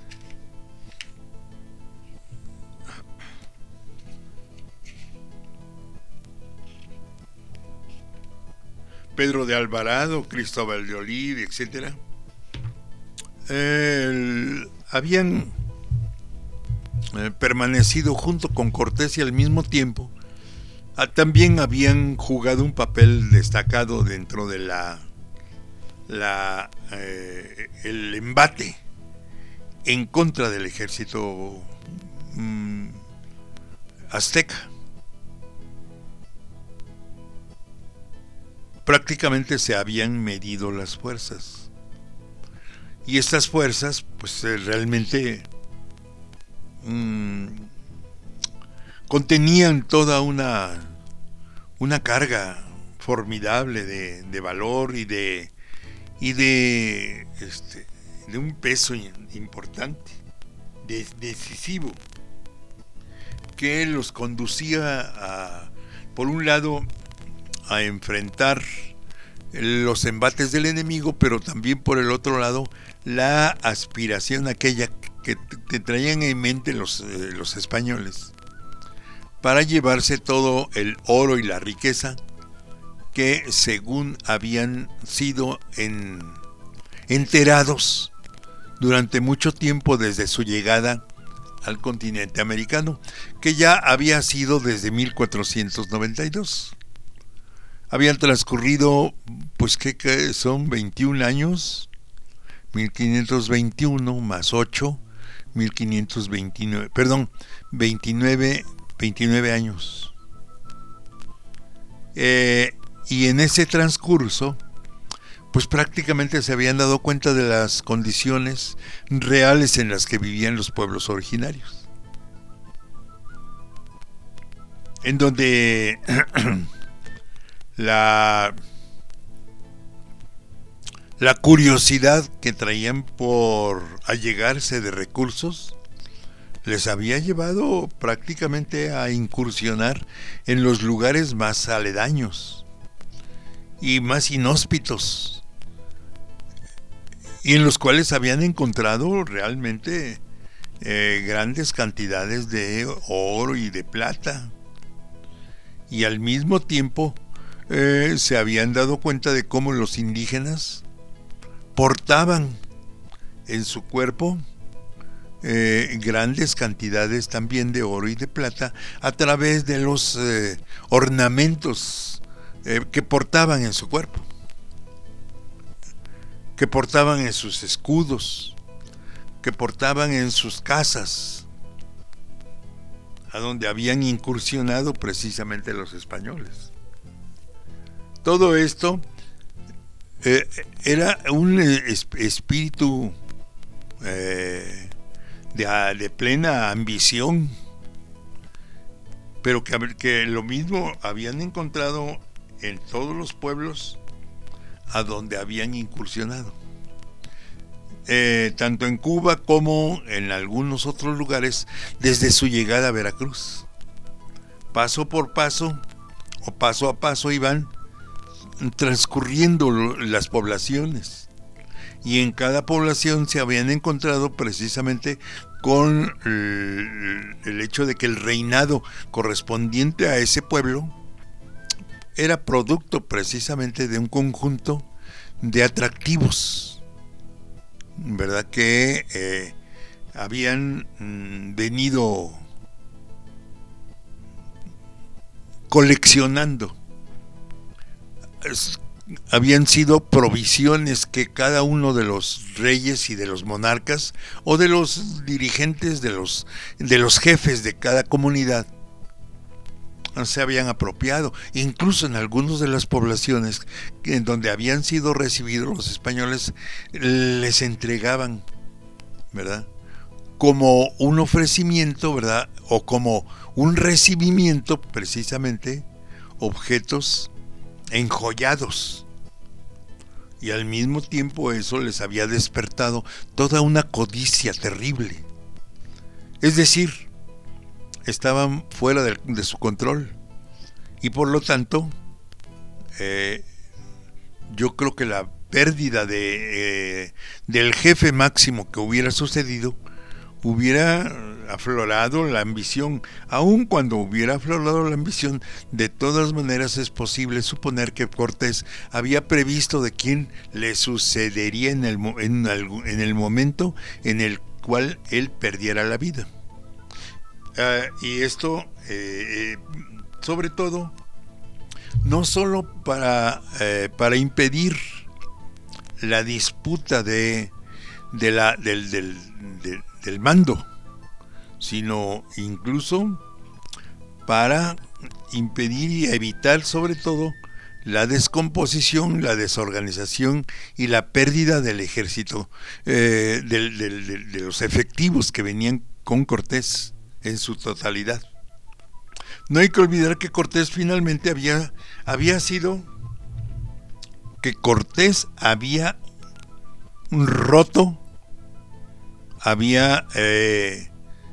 Pedro de Alvarado, Cristóbal de Olid, etcétera, eh, habían eh, permanecido junto con Cortés y al mismo tiempo ah, también habían jugado un papel destacado dentro de la, la eh, el embate en contra del ejército mm, azteca. Prácticamente se habían medido las fuerzas y estas fuerzas pues eh, realmente mmm, contenían toda una una carga formidable de, de valor y de y de este de un peso importante, de, decisivo, que los conducía a, por un lado, a enfrentar los embates del enemigo, pero también por el otro lado la aspiración aquella que te traían en mente los, eh, los españoles para llevarse todo el oro y la riqueza que según habían sido en, enterados durante mucho tiempo desde su llegada al continente americano, que ya había sido desde mil cuatrocientos noventa y dos. Habían transcurrido, pues, ¿qué, qué son? veintiún años, mil quinientos veintiuno más ocho, mil quinientos veintinueve, perdón, veintinueve, veintinueve años. Eh, y en ese transcurso, pues prácticamente se habían dado cuenta de las condiciones reales en las que vivían los pueblos originarios. En donde La, la curiosidad que traían por allegarse de recursos les había llevado prácticamente a incursionar en los lugares más aledaños y más inhóspitos, y en los cuales habían encontrado realmente eh, grandes cantidades de oro y de plata, y al mismo tiempo Eh, se habían dado cuenta de cómo los indígenas portaban en su cuerpo eh, grandes cantidades también de oro y de plata a través de los eh, ornamentos eh, que portaban en su cuerpo, que portaban en sus escudos, que portaban en sus casas, a donde habían incursionado precisamente los españoles. Todo esto eh, era un espíritu eh, de, de plena ambición, pero que, que lo mismo habían encontrado en todos los pueblos a donde habían incursionado, eh, tanto en Cuba como en algunos otros lugares desde su llegada a Veracruz. Paso por paso o paso a paso iban transcurriendo las poblaciones, y en cada población se habían encontrado precisamente con el, el hecho de que el reinado correspondiente a ese pueblo era producto precisamente de un conjunto de atractivos ¿verdad? Que eh, habían mm, venido coleccionando. Es, habían sido provisiones que cada uno de los reyes y de los monarcas o de los dirigentes, de los, de los jefes de cada comunidad se habían apropiado. Incluso en algunas de las poblaciones en donde habían sido recibidos los españoles, les entregaban, ¿verdad?, como un ofrecimiento, ¿verdad?, o como un recibimiento, precisamente, objetos enjollados. Y al mismo tiempo eso les había despertado toda una codicia terrible. Es decir, estaban fuera de, de su control. Y por lo tanto, eh, yo creo que la pérdida de, eh, del jefe máximo que hubiera sucedido, hubiera aflorado la ambición. Aun cuando hubiera aflorado la ambición, de todas maneras es posible suponer que Cortés había previsto de quién le sucedería en el, en, en el momento en el cual él perdiera la vida. Uh, y esto, eh, sobre todo, no solo para, eh, para impedir la disputa de, de la, del, del, del, del mando, sino incluso para impedir y evitar, sobre todo, la descomposición, la desorganización y la pérdida del ejército, eh, del, del, del, de los efectivos que venían con Cortés en su totalidad. No hay que olvidar que Cortés finalmente había, había sido, que Cortés había roto, había, eh,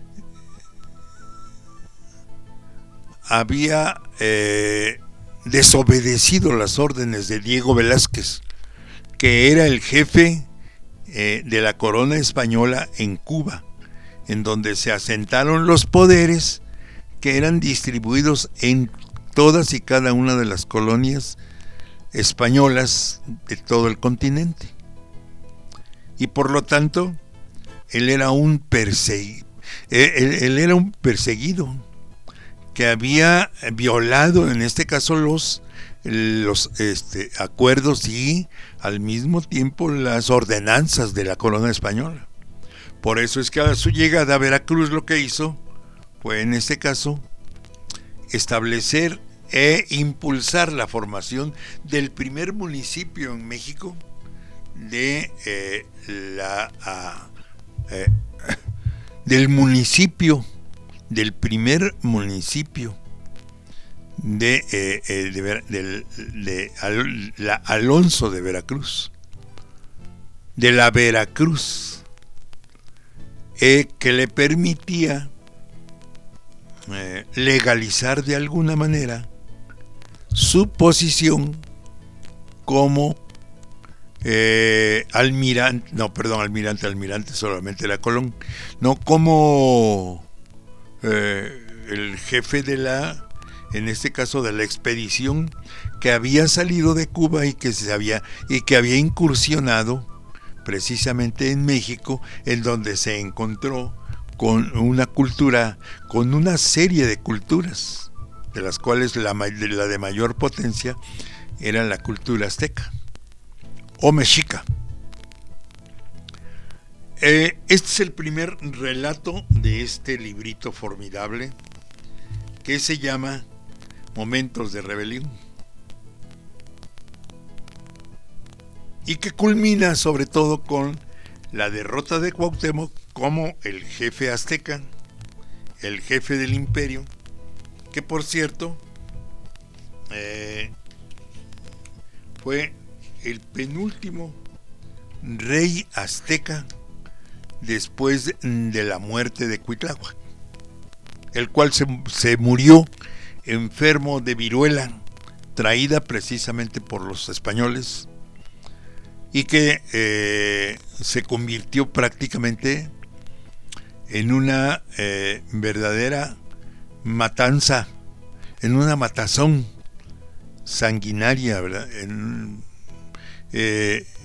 había eh, desobedecido las órdenes de Diego Velázquez, que era el jefe eh, de la corona española en Cuba, en donde se asentaron los poderes que eran distribuidos en todas y cada una de las colonias españolas de todo el continente. Y por lo tanto, él era un perseguido, él, él era un perseguido que había violado, en este caso, los, los este, acuerdos y al mismo tiempo las ordenanzas de la corona española. Por eso es que a su llegada a Veracruz lo que hizo fue, en este caso, establecer e impulsar la formación del primer municipio en México de eh, la a, eh, del municipio del primer municipio de, eh, eh, de, de, de Al, la Alonso de Veracruz, de la Veracruz. Eh, que le permitía eh, legalizar de alguna manera su posición como eh, almirante, no, perdón, almirante, almirante solamente era Colón, no, como eh, el jefe de la, en este caso de la expedición que había salido de Cuba y que se había, y que había incursionado precisamente en México, en donde se encontró con una cultura, con una serie de culturas, de las cuales la, la de mayor potencia era la cultura azteca o mexica. Eh, este es el primer relato de este librito formidable que se llama Momentos de Rebelión, y que culmina sobre todo con la derrota de Cuauhtémoc como el jefe azteca, el jefe del imperio, que por cierto eh, fue el penúltimo rey azteca después de la muerte de Cuitláhuac, el cual se, se murió enfermo de viruela traída precisamente por los españoles, y que eh, se convirtió prácticamente en una eh, verdadera matanza, en una matazón sanguinaria, ¿verdad? En, eh,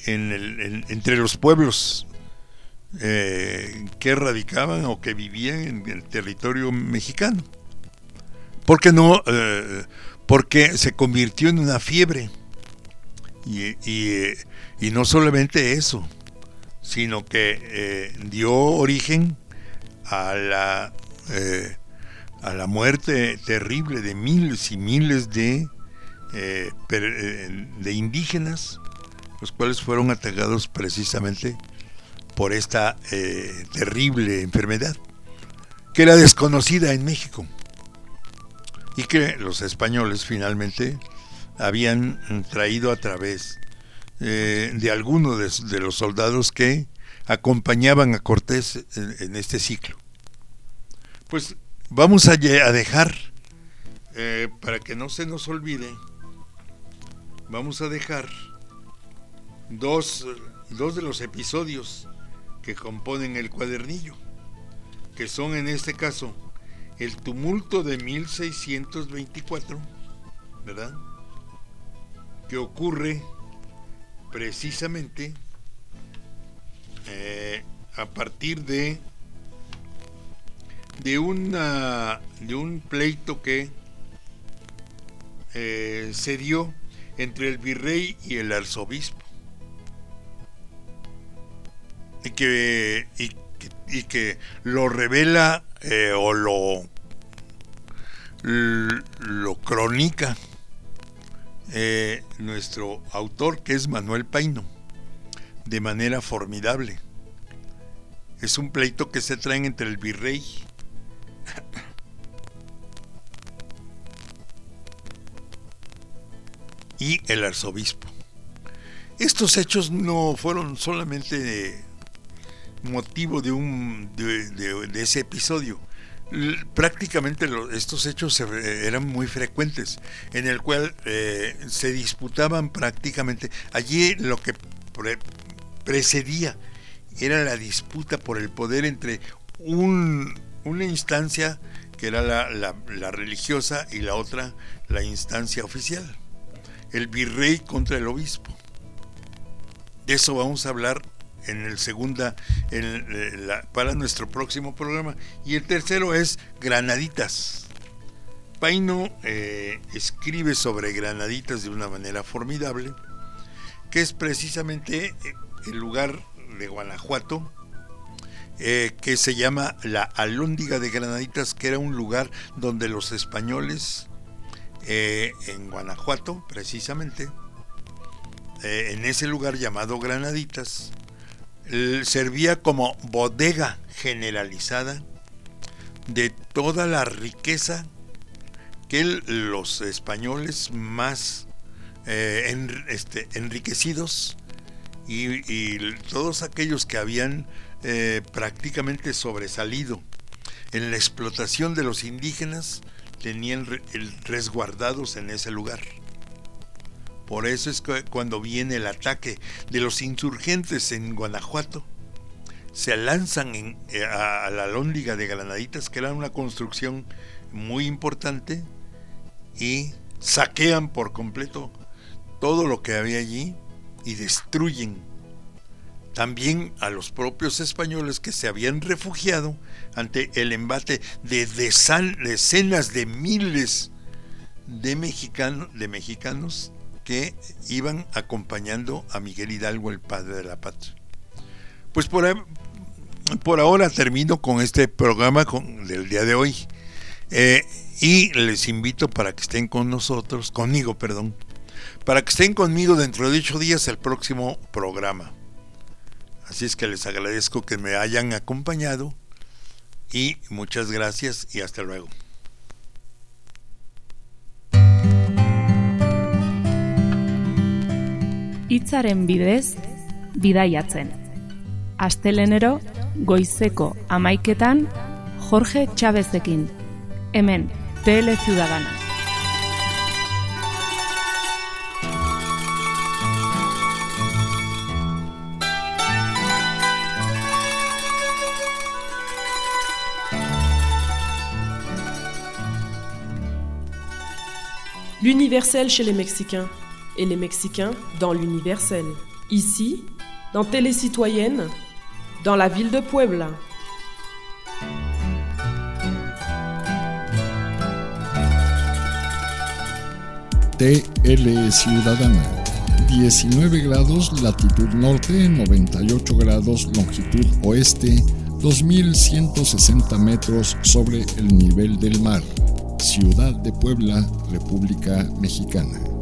en el, en, entre los pueblos eh, que radicaban o que vivían en el territorio mexicano. Porque no, eh, porque se convirtió en una fiebre. Y, y, y no solamente eso, sino que eh, dio origen a la eh, a la muerte terrible de miles y miles de eh, per, eh, de indígenas, los cuales fueron atacados precisamente por esta eh, terrible enfermedad que era desconocida en México y que los españoles finalmente habían traído a través eh, de algunos de, de los soldados que acompañaban a Cortés en, en este ciclo. Pues vamos a, a dejar, eh, para que no se nos olvide, vamos a dejar dos, dos de los episodios que componen el cuadernillo, que son en este caso el tumulto de mil seiscientos veinticuatro, ¿verdad?, que ocurre precisamente eh, a partir de de una de un pleito que eh, se dio entre el virrey y el arzobispo y que y, y que lo revela eh, o lo lo cronica Eh, nuestro autor, que es Manuel Paino, de manera formidable. Es un pleito que se traen entre el virrey y el arzobispo. Estos hechos no fueron solamente motivo de un de, de, de ese episodio. Prácticamente lo, estos hechos se, eh, eran muy frecuentes, en el cual eh, se disputaban prácticamente. Allí lo que pre, precedía era la disputa por el poder entre un, una instancia que era la, la, la religiosa y la otra la instancia oficial, el virrey contra el obispo. De eso vamos a hablar en el segunda en la, para nuestro próximo programa. Y el tercero es Granaditas. Paino eh, escribe sobre Granaditas de una manera formidable, que es precisamente el lugar de Guanajuato eh, que se llama la Alhóndiga de Granaditas, que era un lugar donde los españoles eh, en Guanajuato precisamente eh, en ese lugar llamado Granaditas servía como bodega generalizada de toda la riqueza que el, los españoles más eh, en, este, enriquecidos y, y todos aquellos que habían eh, prácticamente sobresalido en la explotación de los indígenas tenían re, el, resguardados en ese lugar. Por eso es que cuando viene el ataque de los insurgentes en Guanajuato, se lanzan en, a, a la Alhóndiga de Granaditas, que era una construcción muy importante, y saquean por completo todo lo que había allí y destruyen también a los propios españoles que se habían refugiado ante el embate de decenas de miles de mexicanos, de mexicanos que iban acompañando a Miguel Hidalgo, el padre de la patria. Pues por, por ahora termino con este programa con, del día de hoy eh, y les invito para que estén con nosotros, conmigo, perdón, para que estén conmigo dentro de ocho días el próximo programa. Así es que les agradezco que me hayan acompañado y muchas gracias y hasta luego. Hitzaren bidez, bidaiatzen. Astelenero, goizeko hamaiketan, Jorge Chavezekin. Hemen, T L Ciudadana. L'universel chez les Mexicains et les Mexicains dans l'universel. Ici, dans Télé Citoyenne, dans la ville de Puebla. T L Ciudadana, diecinueve grados latitud norte, noventa y ocho grados longitud oeste, dos mil ciento sesenta metros sobre el nivel del mar. Ciudad de Puebla, República Mexicana.